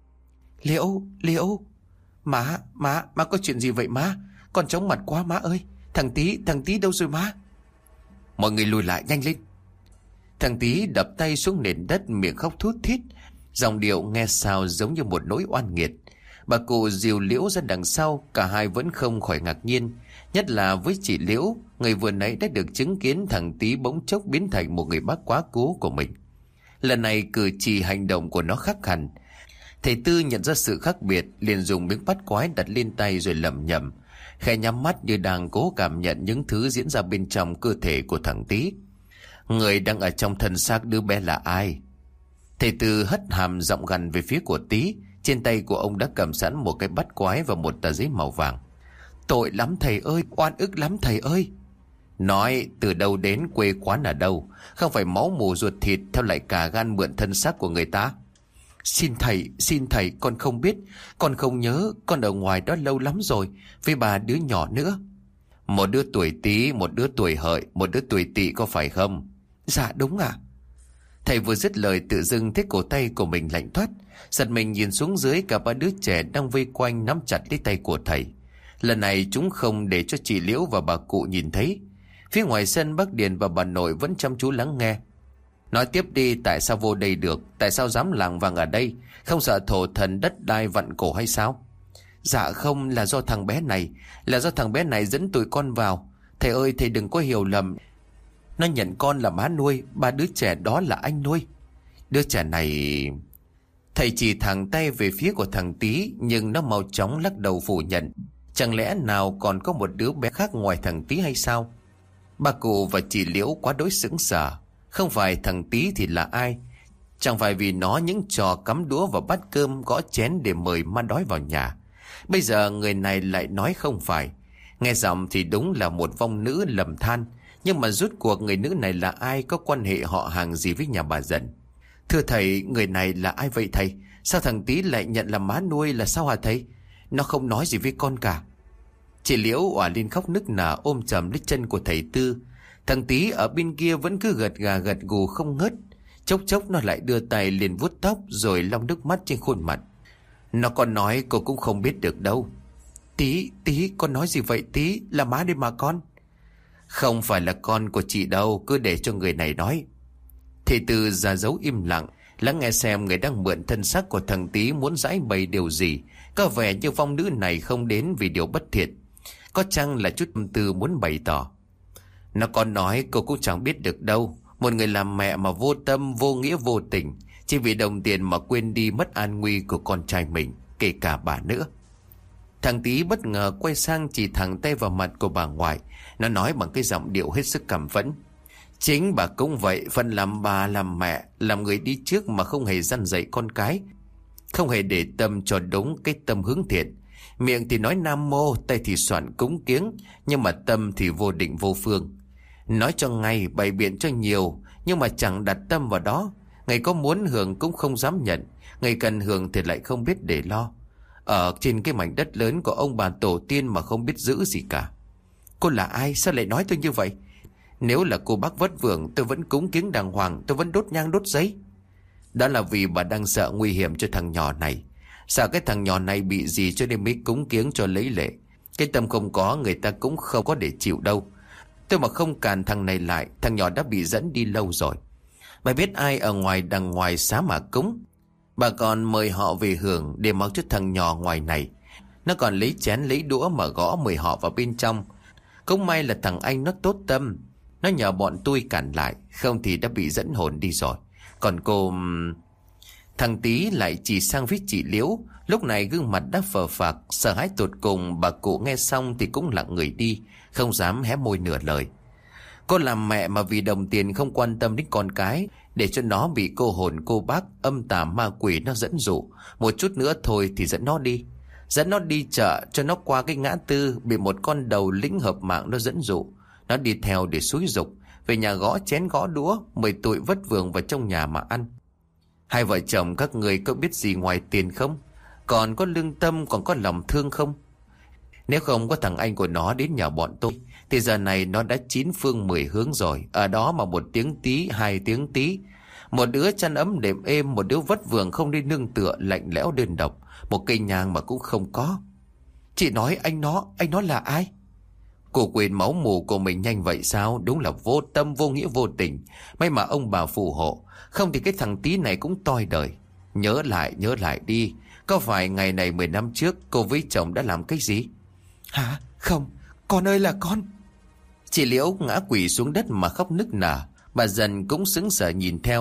Liễu, má có chuyện gì vậy má? Con chóng mặt quá má ơi. Thằng Tý đâu rồi má? Mọi người lùi lại nhanh lên. Thằng Tý đập tay xuống nền đất, miệng khóc thút thít, giọng điệu nghe sao giống như một nỗi oan nghiệt. Bà cụ dìu Liễu ra đằng sau, cả hai vẫn không khỏi ngạc nhiên, nhất là với chị Liễu, người vừa nãy đã được chứng kiến thằng Tý bỗng chốc biến thành một người bác quá cố của mình. Lần này cử chỉ hành động của nó khác hẳn. Thầy Tư nhận ra sự khác biệt, liền dùng miếng bắt quái đặt lên tay rồi lẩm nhẩm, khẽ nhắm mắt như đang cố cảm nhận những thứ diễn ra bên trong cơ thể của thằng Tý. Người đang ở trong thân xác đứa bé là ai? Thầy Tư hất hàm giọng gằn về phía của Tý. Trên tay của ông đã cầm sẵn một cái bắt quái và một tờ giấy màu vàng. Tội lắm thầy ơi, oan ức lắm thầy ơi. Nói từ đâu đến, quê quán ở đâu, không phải máu mù ruột thịt theo lại cả gan mượn thân xác của người ta. Xin thầy, con không biết, con không nhớ, con ở ngoài đó lâu lắm rồi, với bà đứa nhỏ nữa. Một đứa tuổi Tý, một đứa tuổi Hợi, một đứa tuổi Tỵ có phải không? Dạ đúng ạ. Thầy vừa dứt lời tự dưng thấy cổ tay của mình lạnh toát, giật mình nhìn xuống dưới, cả ba đứa trẻ đang vây quanh nắm chặt lấy tay của thầy. Lần này chúng không để cho chị Liễu và bà cụ nhìn thấy. Phía ngoài sân bác Điền và bà nội vẫn chăm chú lắng nghe. Nói tiếp đi, tại sao vô đây được? Tại sao dám lảng vàng ở đây? Không sợ thổ thần đất đai vặn cổ hay sao? Dạ không, là do thằng bé này. Là do thằng bé này dẫn tụi con vào. Thầy ơi, thầy đừng có hiểu lầm. Nó nhận con là má nuôi, ba đứa trẻ đó là anh nuôi. Đứa trẻ này... Thầy chỉ thẳng tay về phía của thằng Tý, nhưng nó mau chóng lắc đầu phủ nhận. Chẳng lẽ nào còn có một đứa bé khác ngoài thằng Tý hay sao? Bà cụ và chị Liễu quá đối sững sờ. Không phải thằng Tý thì là ai? Chẳng phải vì nó những trò cắm đũa vào bát cơm gõ chén để mời ma đói vào nhà. Bây giờ người này lại nói không phải. Nghe giọng thì đúng là một vong nữ lầm than. Nhưng mà rốt cuộc người nữ này là ai, có quan hệ họ hàng gì với nhà bà Dần? Thưa thầy, người này là ai vậy thầy? Sao thằng Tý lại nhận là má nuôi là sao hả thầy? Nó không nói gì với con cả. Chị Liễu òa lên khóc nức nở ôm chầm lấy chân của thầy Tư. Thằng Tý ở bên kia vẫn cứ gật gà gật gù không ngớt. Chốc chốc nó lại đưa tay liền vuốt tóc rồi lau nước mắt trên khuôn mặt. Nó còn nói cô cũng không biết được đâu. Tý, con nói gì vậy Tý? Là má đi mà con. Không phải là con của chị đâu, cứ để cho người này nói. Thầy Tư ra dấu im lặng, lắng nghe xem người đang mượn thân xác của thằng Tý muốn giải bày điều gì. Có vẻ như vong nữ này không đến vì điều bất thiện. Có chăng là chút tâm tư muốn bày tỏ. Nó còn nói cô cũng chẳng biết được đâu. Một người làm mẹ mà vô tâm, vô nghĩa, vô tình, chỉ vì đồng tiền mà quên đi mất an nguy của con trai mình, kể cả bà nữa. Thằng Tý bất ngờ quay sang chỉ thẳng tay vào mặt của bà ngoại. Nó nói bằng cái giọng điệu hết sức cảm phẫn. Chính bà cũng vậy, phần làm bà làm mẹ, làm người đi trước mà không hề dăn dạy con cái, không hề để tâm cho đúng cái tâm hướng thiện. Miệng thì nói nam mô, tay thì soạn cúng kiếng, nhưng mà tâm thì vô định vô phương. Nói cho ngay, bày biện cho nhiều, nhưng mà chẳng đặt tâm vào đó. Ngày có muốn hưởng cũng không dám nhận, ngày cần hưởng thì lại không biết để lo. Ở trên cái mảnh đất lớn của ông bà tổ tiên mà không biết giữ gì cả. Cô là ai? Sao lại nói tôi như vậy? Nếu là cô bác vất vưởng, tôi vẫn cúng kiếng đàng hoàng, tôi vẫn đốt nhang đốt giấy. Đó là vì bà đang sợ nguy hiểm cho thằng nhỏ này. Sợ cái thằng nhỏ này bị gì cho nên mới cúng kiếng cho lấy lệ. Cái tâm không có, người ta cũng không có để chịu đâu. Tôi mà không cản thằng này lại, thằng nhỏ đã bị dẫn đi lâu rồi. Bà biết ai ở ngoài đằng ngoài xá mà cúng. Bà còn mời họ về hưởng để mặc cho thằng nhỏ ngoài này. Nó còn lấy chén lấy đũa mà gõ mời họ vào bên trong. Cũng may là thằng anh nó tốt tâm, nó nhờ bọn tôi cản lại, không thì đã bị dẫn hồn đi rồi. Còn cô... Thằng Tý lại chỉ sang phía chị Liễu. Lúc này gương mặt đã phờ phạc, sợ hãi tột cùng. Bà cụ nghe xong thì cũng lặng người đi, không dám hé môi nửa lời. Cô làm mẹ mà vì đồng tiền không quan tâm đến con cái, để cho nó bị cô hồn cô bác âm tà ma quỷ nó dẫn dụ. Một chút nữa thôi thì dẫn nó đi. Dẫn nó đi chợ, cho nó qua cái ngã tư, bị một con đầu lĩnh hợp mạng nó dẫn dụ. Nó đi theo để xúi giục, về nhà gõ chén gõ đũa, mời tụi vất vưởng vào trong nhà mà ăn. Hai vợ chồng các người có biết gì ngoài tiền không? Còn có lương tâm, còn có lòng thương không? Nếu không có thằng anh của nó đến nhà bọn tôi, thì giờ này nó đã 9 phương 10 hướng rồi. Ở đó mà 1 tiếng tí, 2 tiếng tí. Một đứa chăn ấm đệm êm, một đứa vất vưởng không đi nương tựa, lạnh lẽo đơn độc. Một cây nhang mà cũng không có. Chị nói anh nó là ai? Cô quên máu mù của mình nhanh vậy sao? Đúng là vô tâm, vô nghĩa, vô tình. May mà ông bà phù hộ, không thì cái thằng Tý này cũng toi đời. Nhớ lại đi. Có phải ngày này 10 năm trước cô với chồng đã làm cái gì? Hả? Không, con ơi là con. Chị Liễu ngã quỵ xuống đất mà khóc nức nở. Bà Dần cũng sững sờ nhìn theo.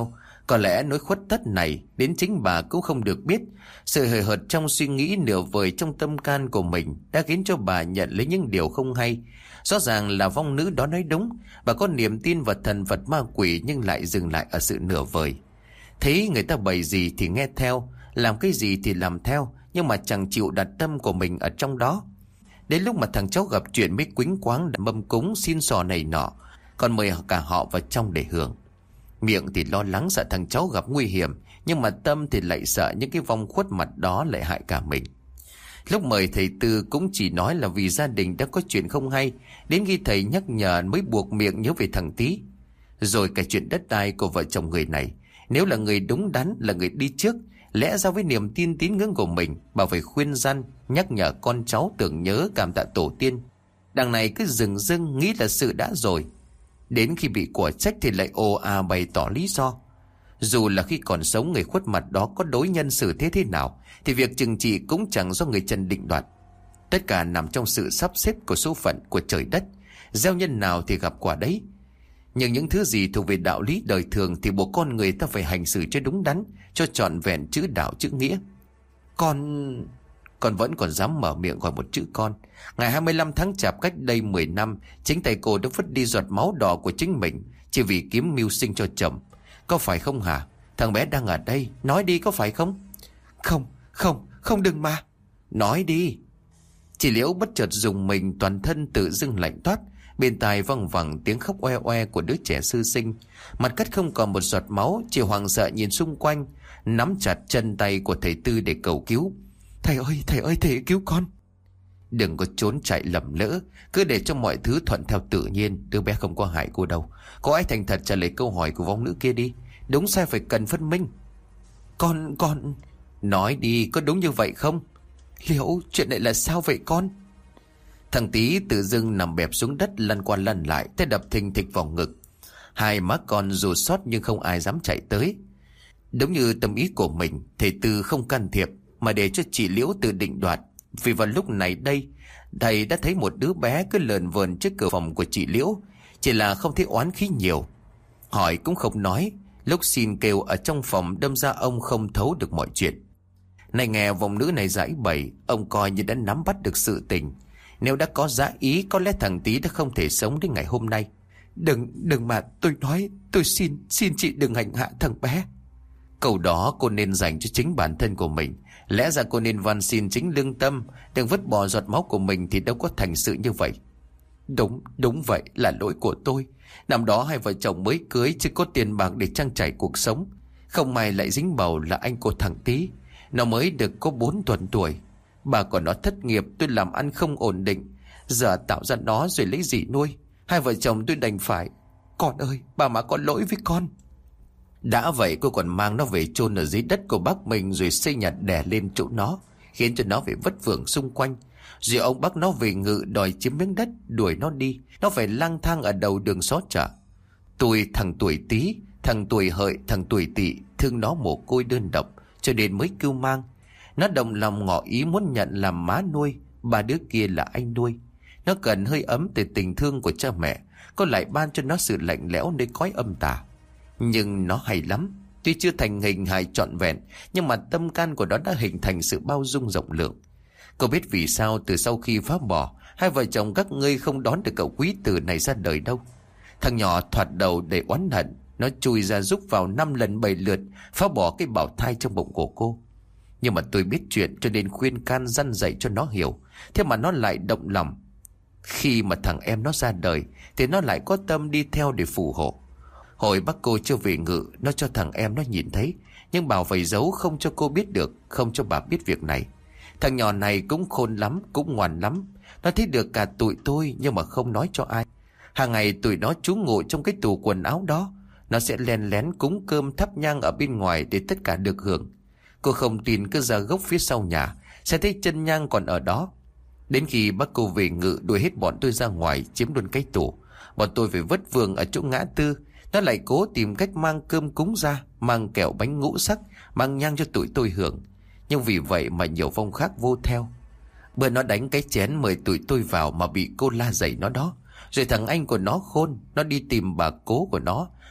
Có lẽ nỗi khuất tất này đến chính bà cũng không được biết. Sự hời hợt trong suy nghĩ nửa vời trong tâm can của mình đã khiến cho bà nhận lấy những điều không hay. Rõ ràng là vong nữ đó nói đúng. Bà có niềm tin vào thần vật ma quỷ nhưng lại dừng lại ở sự nửa vời. Thấy người ta bày gì thì nghe theo, làm cái gì thì làm theo, nhưng mà chẳng chịu đặt tâm của mình ở trong đó. Đến lúc mà thằng cháu gặp chuyện mới quýnh quáng mâm cúng xin xò này nọ, còn mời cả họ vào trong để hưởng. Miệng thì lo lắng sợ thằng cháu gặp nguy hiểm, nhưng mà tâm thì lại sợ những cái vong khuất mặt đó lại hại cả mình. Lúc mời thầy Tư cũng chỉ nói là vì gia đình đã có chuyện không hay, đến khi thầy nhắc nhở mới buộc miệng nhớ về thằng Tý. Rồi cả chuyện đất đai của vợ chồng người này, nếu là người đúng đắn, là người đi trước, lẽ ra với niềm tin tín ngưỡng của mình, bà phải khuyên răn, nhắc nhở con cháu tưởng nhớ cảm tạ tổ tiên. Đằng này cứ dừng dưng nghĩ là sự đã rồi. Đến khi bị của trách thì lại ồ à bày tỏ lý do. Dù là khi còn sống người khuất mặt đó có đối nhân xử thế nào, thì việc trừng trị cũng chẳng do người Trần định đoạt. Tất cả nằm trong sự sắp xếp của số phận của trời đất. Gieo nhân nào thì gặp quả đấy. Nhưng những thứ gì thuộc về đạo lý đời thường thì buộc con người ta phải hành xử cho đúng đắn, cho trọn vẹn chữ đạo chữ nghĩa. Con vẫn còn dám mở miệng gọi một chữ con. Ngày 25 tháng Chạp cách đây 10 năm, chính tay cô đã vứt đi giọt máu đỏ của chính mình chỉ vì kiếm mưu sinh cho chồng. Có phải không hả? Thằng bé đang ở đây, nói đi có phải không? Không đừng mà. Nói đi. Chị Liễu bất chợt dùng mình, toàn thân tự dưng lạnh toát. Bên tai văng vẳng tiếng khóc oe oe của đứa trẻ sơ sinh. Mặt cắt không còn một giọt máu, chỉ hoảng sợ nhìn xung quanh, nắm chặt chân tay của thầy Tư để cầu cứu. Thầy ơi, thầy cứu con. Đừng có trốn chạy lầm lỡ, cứ để cho mọi thứ thuận theo tự nhiên. Đứa bé không có hại cô đâu. Cô ấy thành thật trả lời câu hỏi của vong nữ kia đi. Đúng sai phải cần phân minh. Con nói đi, có đúng như vậy không? Liễu, chuyện này là sao vậy con? Thằng Tý tự dưng nằm bẹp xuống đất, lăn qua lăn lại, tay đập thình thịch vào ngực. Hai má con dù xót nhưng không ai dám chạy tới. Đúng như tâm ý của mình, thầy Tư không can thiệp mà để cho chị Liễu tự định đoạt. Vì vào lúc này đây, thầy đã thấy một đứa bé cứ lờn vờn trước cửa phòng của chị Liễu, chỉ là không thấy oán khí nhiều. Hỏi cũng không nói, lúc xin kêu ở trong phòng đâm ra ông không thấu được mọi chuyện. Này nghe vong nữ này giải bày, ông coi như đã nắm bắt được sự tình. Nếu đã có giá ý, có lẽ thằng Tý đã không thể sống đến ngày hôm nay. Đừng mà, tôi nói, tôi xin chị đừng hành hạ thằng bé. Câu đó cô nên dành cho chính bản thân của mình. Lẽ ra cô nên van xin chính lương tâm, đừng vứt bỏ giọt máu của mình thì đâu có thành sự như vậy. Đúng vậy, là lỗi của tôi. Năm đó hai vợ chồng mới cưới, chứ có tiền bạc để trang trải cuộc sống. Không may lại dính bầu là anh của thằng Tý. Nó mới được có 4 tuần tuổi. Bà còn nó thất nghiệp, tôi làm ăn không ổn định, giờ tạo ra nó rồi lấy gì nuôi. Hai vợ chồng tôi đành phải. Con ơi, bà má có lỗi với con. Đã vậy cô còn mang nó về chôn ở dưới đất của bác mình, rồi xây nhà đè lên chỗ nó, khiến cho nó phải vất vưởng xung quanh. Rồi ông bắt nó về Ngự đòi chiếm miếng đất, đuổi nó đi. Nó phải lang thang ở đầu đường xó chợ. Tôi thằng tuổi Tý, thằng tuổi Hợi, thằng tuổi Tỵ thương nó mồ côi đơn độc, cho nên mới cưu mang. Nó đồng lòng ngỏ ý muốn nhận làm má nuôi, ba đứa kia là anh nuôi. Nó cần hơi ấm từ tình thương của cha mẹ, có lại ban cho nó sự lạnh lẽo nơi cõi âm tà. Nhưng nó hay lắm, tuy chưa thành hình hài trọn vẹn, nhưng mà tâm can của nó đã hình thành sự bao dung rộng lượng. Cô biết vì sao từ sau khi phá bỏ, hai vợ chồng các ngươi không đón được cậu quý tử này ra đời đâu. Thằng nhỏ thoạt đầu để oán hận, nó chui ra rúc vào 5 lần 7 lượt, phá bỏ cái bào thai trong bụng của cô. Nhưng mà tôi biết chuyện cho nên khuyên can răn dạy cho nó hiểu. Thế mà nó lại động lòng. Khi mà thằng em nó ra đời thì nó lại có tâm đi theo để phù hộ. Hồi bác cô chưa về Ngự, nó cho thằng em nó nhìn thấy, nhưng bảo phải giấu không cho cô biết được, không cho bà biết việc này. Thằng nhỏ này cũng khôn lắm, cũng ngoan lắm. Nó thấy được cả tụi tôi nhưng mà không nói cho ai. Hàng ngày tụi nó trú ngụ trong cái tủ quần áo đó. Nó sẽ len lén cúng cơm thắp nhang ở bên ngoài để tất cả được hưởng. Cô không tin cứ ra gốc phía sau nhà, sẽ thấy chân nhang còn ở đó. Đến khi bác cô về Ngự đuổi hết bọn tôi ra ngoài, chiếm luôn cái tủ. Bọn tôi phải vất vưởng ở chỗ ngã tư. Nó lại cố tìm cách mang cơm cúng ra, mang kẹo bánh ngũ sắc, mang nhang cho tụi tôi hưởng. Nhưng vì vậy mà nhiều vong khác vô theo. Bữa nó đánh cái chén mời tụi tôi vào mà bị cô la dậy nó đó. Rồi thằng anh của nó khôn, nó đi tìm bà cố của nó,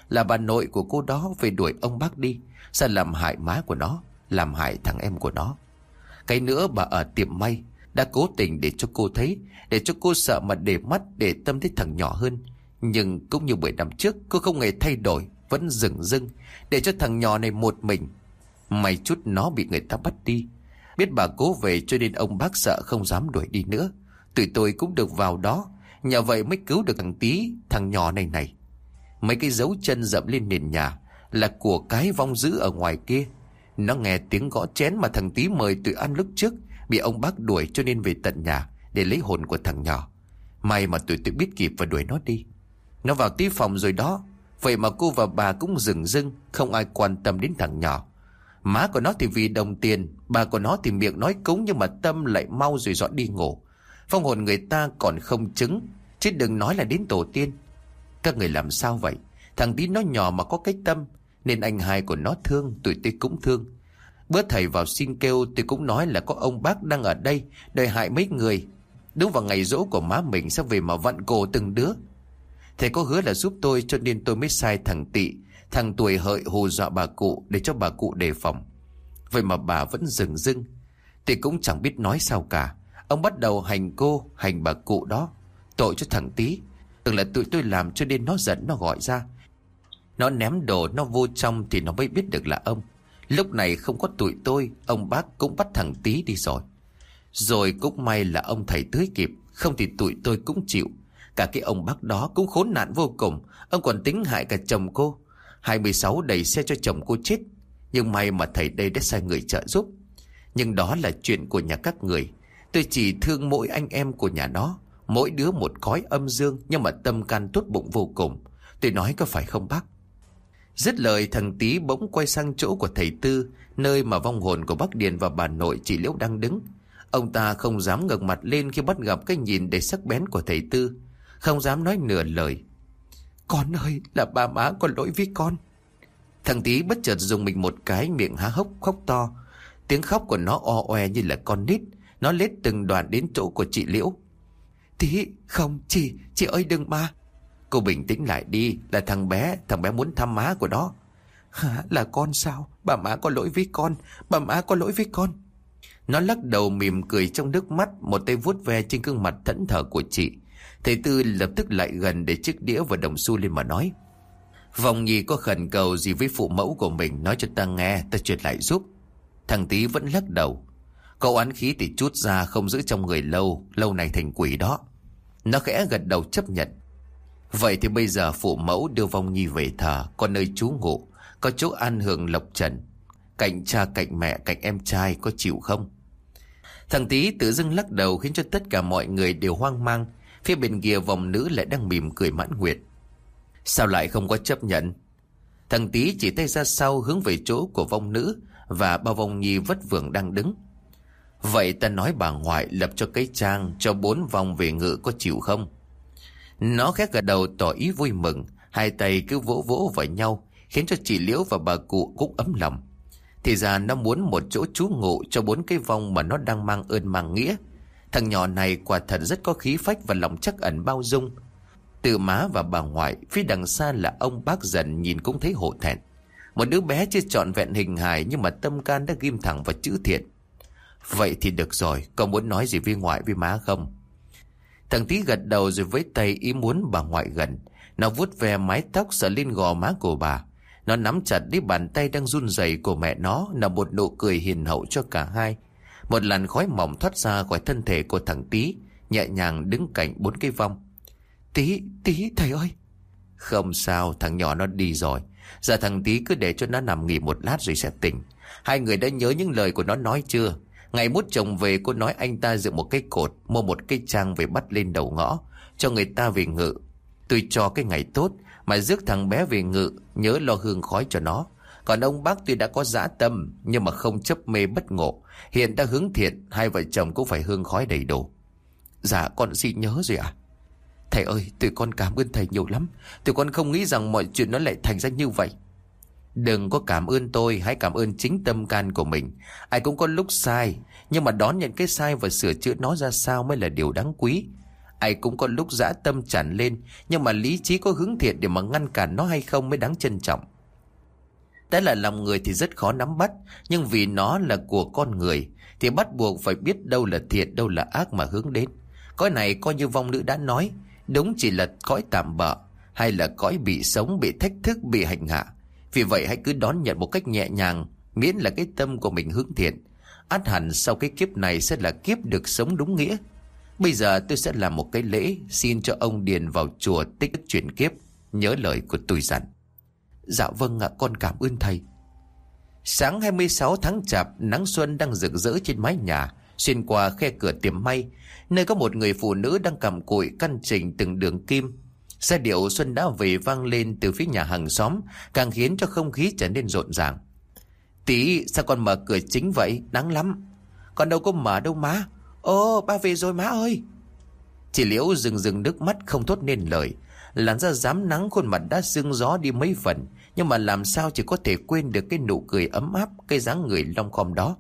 Là bà nội của cô đó về đuổi ông bác đi. Sao làm hại má của nó, làm hại thằng em của nó. Cái nữa bà ở tiệm may đã cố tình để cho cô thấy, để cho cô sợ mà để mắt, để tâm tới thằng nhỏ hơn. Nhưng cũng như 10 năm trước, cô không hề thay đổi, vẫn dửng dưng để cho thằng nhỏ này một mình. May chút nó bị người ta bắt đi. Biết bà cố về cho nên ông bác sợ không dám đuổi đi nữa. Tụi tôi cũng được vào đó, nhờ vậy mới cứu được thằng Tí, thằng nhỏ này. Mấy cái dấu chân dậm lên nền nhà là của cái vong dữ ở ngoài kia. Nó nghe tiếng gõ chén mà thằng Tí mời tụi ăn lúc trước, bị ông bác đuổi cho nên về tận nhà để lấy hồn của thằng nhỏ. May mà tụi tôi biết kịp và đuổi nó đi. Nó vào tí phòng rồi đó. Vậy mà cô và bà cũng dửng dưng, không ai quan tâm đến thằng nhỏ. Má của nó thì vì đồng tiền, bà của nó thì miệng nói cúng nhưng mà tâm lại mau rồi dọn đi ngủ. Phong hồn người ta còn không chứng, chứ đừng nói là đến tổ tiên. Các người làm sao vậy? Thằng Tí nó nhỏ mà có cái tâm, nên anh hai của nó thương, tụi tôi cũng thương. Bữa thầy vào xin kêu tôi cũng nói là có ông bác đang ở đây đòi hại mấy người. Đúng vào ngày giỗ của má mình sẽ về mà vặn cổ từng đứa. Thầy có hứa là giúp tôi cho nên tôi mới sai thằng Tị, thằng tuổi hợi hù dọa bà cụ để cho bà cụ đề phòng. Vậy mà bà vẫn dửng dưng. Thì cũng chẳng biết nói sao cả. Ông bắt đầu hành cô, hành bà cụ đó. Tội cho thằng Tí. Tưởng là tụi tôi làm cho nên nó giận, nó gọi ra. Nó ném đồ, nó vô trong thì nó mới biết được là ông. Lúc này không có tụi tôi, ông bác cũng bắt thằng Tí đi rồi. Rồi cũng may là ông thầy tưới kịp, không thì tụi tôi cũng chịu. Cả cái ông bác đó cũng khốn nạn vô cùng. Ông còn tính hại cả chồng cô. 26 đẩy xe cho chồng cô chết. Nhưng may mà thầy đây đã sai người trợ giúp. Nhưng đó là chuyện của nhà các người. Tôi chỉ thương mỗi anh em của nhà nó. Mỗi đứa một khói âm dương, nhưng mà tâm can tốt bụng vô cùng. Tôi nói có phải không bác? Dứt lời thằng Tí bỗng quay sang chỗ của thầy Tư, nơi mà vong hồn của bác Điền và bà nội chị Liễu đang đứng. Ông ta không dám ngẩng mặt lên khi bắt gặp cái nhìn đầy sắc bén của thầy Tư, không dám nói nửa lời. Con ơi, là ba má có lỗi với con. Thằng Tí bất chợt dùng mình một cái, miệng há hốc khóc to. Tiếng khóc của nó o oe như là con nít. Nó lết từng đoạn đến chỗ của chị Liễu. Tí, không, chị ơi đừng mà. Cô bình tĩnh lại đi, là thằng bé muốn thăm má của nó. Hả, là con sao? Bà má có lỗi với con, bà má có lỗi với con. Nó lắc đầu mỉm cười trong nước mắt, một tay vuốt ve trên gương mặt thẫn thờ của chị. Thầy Tư lập tức lại gần để chiếc đĩa và đồng xu lên mà nói. Vòng Nhi có khẩn cầu gì với phụ mẫu của mình, nói cho ta nghe, ta truyền lại giúp. Thằng Tí vẫn lắc đầu. Cậu oán khí thì trút ra, không giữ trong người lâu, lâu này thành quỷ đó. Nó khẽ gật đầu chấp nhận. Vậy thì bây giờ phụ mẫu đưa Vong Nhi về thờ, có nơi trú ngụ, có chỗ an hưởng lộc trần, cạnh cha cạnh mẹ cạnh em trai, có chịu không? Thằng Tí tự dưng lắc đầu khiến cho tất cả mọi người đều hoang mang. Phía bên kia vong nữ lại đang mỉm cười mãn nguyện. Sao lại không có chấp nhận? Thằng Tí chỉ tay ra sau hướng về chỗ của vong nữ và bao Vong Nhi vất vưởng đang đứng. Vậy ta nói bà ngoại lập cho cái trang cho 4 vong về ngự, có chịu không? Nó khẽ gật đầu tỏ ý vui mừng. Hai tay cứ vỗ vỗ vào nhau, khiến cho chị Liễu và bà cụ cũng ấm lòng. Thì ra nó muốn một chỗ trú ngụ cho 4 cái vong mà nó đang mang ơn mang nghĩa. Thằng nhỏ này quả thật rất có khí phách và lòng trắc ẩn bao dung. Từ má và bà ngoại, phía đằng xa là ông bác Dần nhìn cũng thấy hổ thẹn. Một đứa bé chưa trọn vẹn hình hài nhưng mà tâm can đã ghim thẳng vào chữ thiện. Vậy thì được rồi, con muốn nói gì với ngoại với má không? Thằng Tí gật đầu rồi với tay ý muốn bà ngoại gần. Nó vuốt ve mái tóc sờ lên gò má của bà. Nó nắm chặt lấy bàn tay đang run rẩy của mẹ nó, là một nụ cười hiền hậu cho cả hai. Một làn khói mỏng thoát ra khỏi thân thể của thằng Tí, nhẹ nhàng đứng cạnh 4 cái vong. Tí thầy ơi. Không sao, thằng nhỏ nó đi rồi. Giờ thằng Tí cứ để cho nó nằm nghỉ một lát rồi sẽ tỉnh. Hai người đã nhớ những lời của nó nói chưa? Ngày mốt chồng về cô nói anh ta dựng một cái cột, mua một cái trang về bắt lên đầu ngõ, cho người ta về ngự. Tôi cho cái ngày tốt mà rước thằng bé về ngự, nhớ lo hương khói cho nó. Còn ông bác tuy đã có dã tâm nhưng mà không chấp mê bất ngộ. Hiện đã hướng thiện, hai vợ chồng cũng phải hương khói đầy đủ. Dạ con xin nhớ rồi ạ. Thầy ơi, tụi con cảm ơn thầy nhiều lắm. Tụi con không nghĩ rằng mọi chuyện nó lại thành ra như vậy. Đừng có cảm ơn tôi, hãy cảm ơn chính tâm can của mình. Ai cũng có lúc sai, nhưng mà đón nhận cái sai và sửa chữa nó ra sao mới là điều đáng quý. Ai cũng có lúc dã tâm tràn lên, nhưng mà lý trí có hướng thiện để mà ngăn cản nó hay không mới đáng trân trọng. Đã là lòng người thì rất khó nắm bắt, nhưng vì nó là của con người thì bắt buộc phải biết đâu là thiện, đâu là ác mà hướng đến. Cõi này coi như vong nữ đã nói, đúng chỉ là cõi tạm bợ, hay là cõi bị sống, bị thách thức, bị hành hạ. Vì vậy hãy cứ đón nhận một cách nhẹ nhàng, miễn là cái tâm của mình hướng thiện. Ắt hẳn sau cái kiếp này sẽ là kiếp được sống đúng nghĩa. Bây giờ tôi sẽ làm một cái lễ, xin cho ông điền vào chùa tích đức chuyển kiếp. Nhớ lời của tôi dặn. Dạ vâng ạ, con cảm ơn thầy. Sáng 26 tháng Chạp, nắng xuân đang rực rỡ trên mái nhà, xuyên qua khe cửa tiệm may, nơi có một người phụ nữ đang cặm cụi căn chỉnh từng đường kim. Giai điệu xuân đã về vang lên từ phía nhà hàng xóm, càng khiến cho không khí trở nên rộn ràng. Tí, sao con mở cửa chính vậy? Nắng lắm. Con đâu có mở đâu má. Ồ, ba về rồi má ơi. Chị Liễu rừng nước mắt không thốt nên lời. Làn da rám nắng, khuôn mặt đã sưng gió đi mấy phần, nhưng mà làm sao chỉ có thể quên được cái nụ cười ấm áp, cái dáng người long khom đó.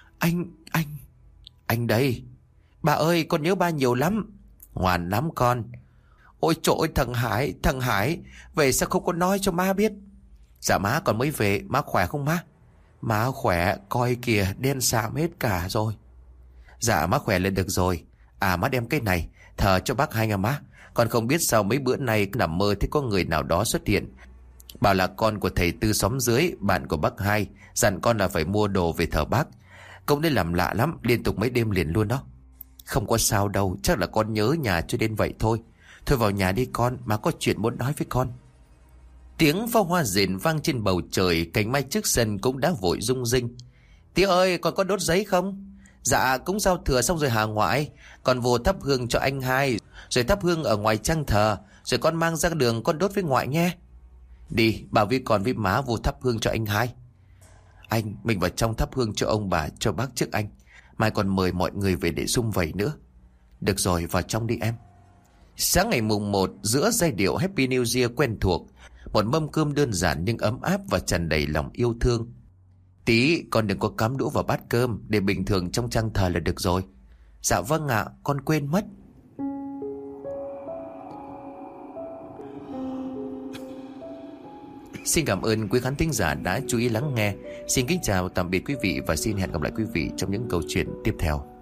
Anh đây. Bà ơi, con nhớ ba nhiều lắm. Ngoan lắm con. Ôi trời ơi, thằng Hải, về sao không có nói cho má biết? Dạ má còn mới về, má khỏe không má? Má khỏe, coi kìa, đen sạm hết cả rồi. Dạ má khỏe lên được rồi. À má đem cái này, thờ cho bác hai nha má. Con không biết sao mấy bữa nay nằm mơ thấy có người nào đó xuất hiện, bảo là con của thầy Tư xóm dưới, bạn của bác hai, dặn con là phải mua đồ về thờ bác. Công đấy làm lạ lắm, liên tục mấy đêm liền luôn đó. Không có sao đâu, chắc là con nhớ nhà cho đến vậy thôi. Thôi vào nhà đi con, má có chuyện muốn nói với con. Tiếng pháo hoa rền vang trên bầu trời, cành mai trước sân cũng đã vội rung rinh. Tía ơi, con có đốt giấy không? Dạ, cũng giao thừa xong rồi hà ngoại. Con vô thắp hương cho anh hai, rồi thắp hương ở ngoài trang thờ, rồi con mang ra đường con đốt với ngoại nghe. Đi, bảo với con với má vô thắp hương cho anh hai. Anh, mình vào trong thắp hương cho ông bà, cho bác trước anh. Mai còn mời mọi người về để sum vầy nữa. Được rồi, vào trong đi em. Sáng ngày mùng 1, giữa giai điệu Happy New Year quen thuộc, một mâm cơm đơn giản nhưng ấm áp và tràn đầy lòng yêu thương. Tí, con đừng có cắm đũa vào bát cơm, để bình thường trong trang thờ là được rồi. Dạ vâng ạ, con quên mất. Xin cảm ơn quý khán thính giả đã chú ý lắng nghe. Xin kính chào tạm biệt quý vị và xin hẹn gặp lại quý vị trong những câu chuyện tiếp theo.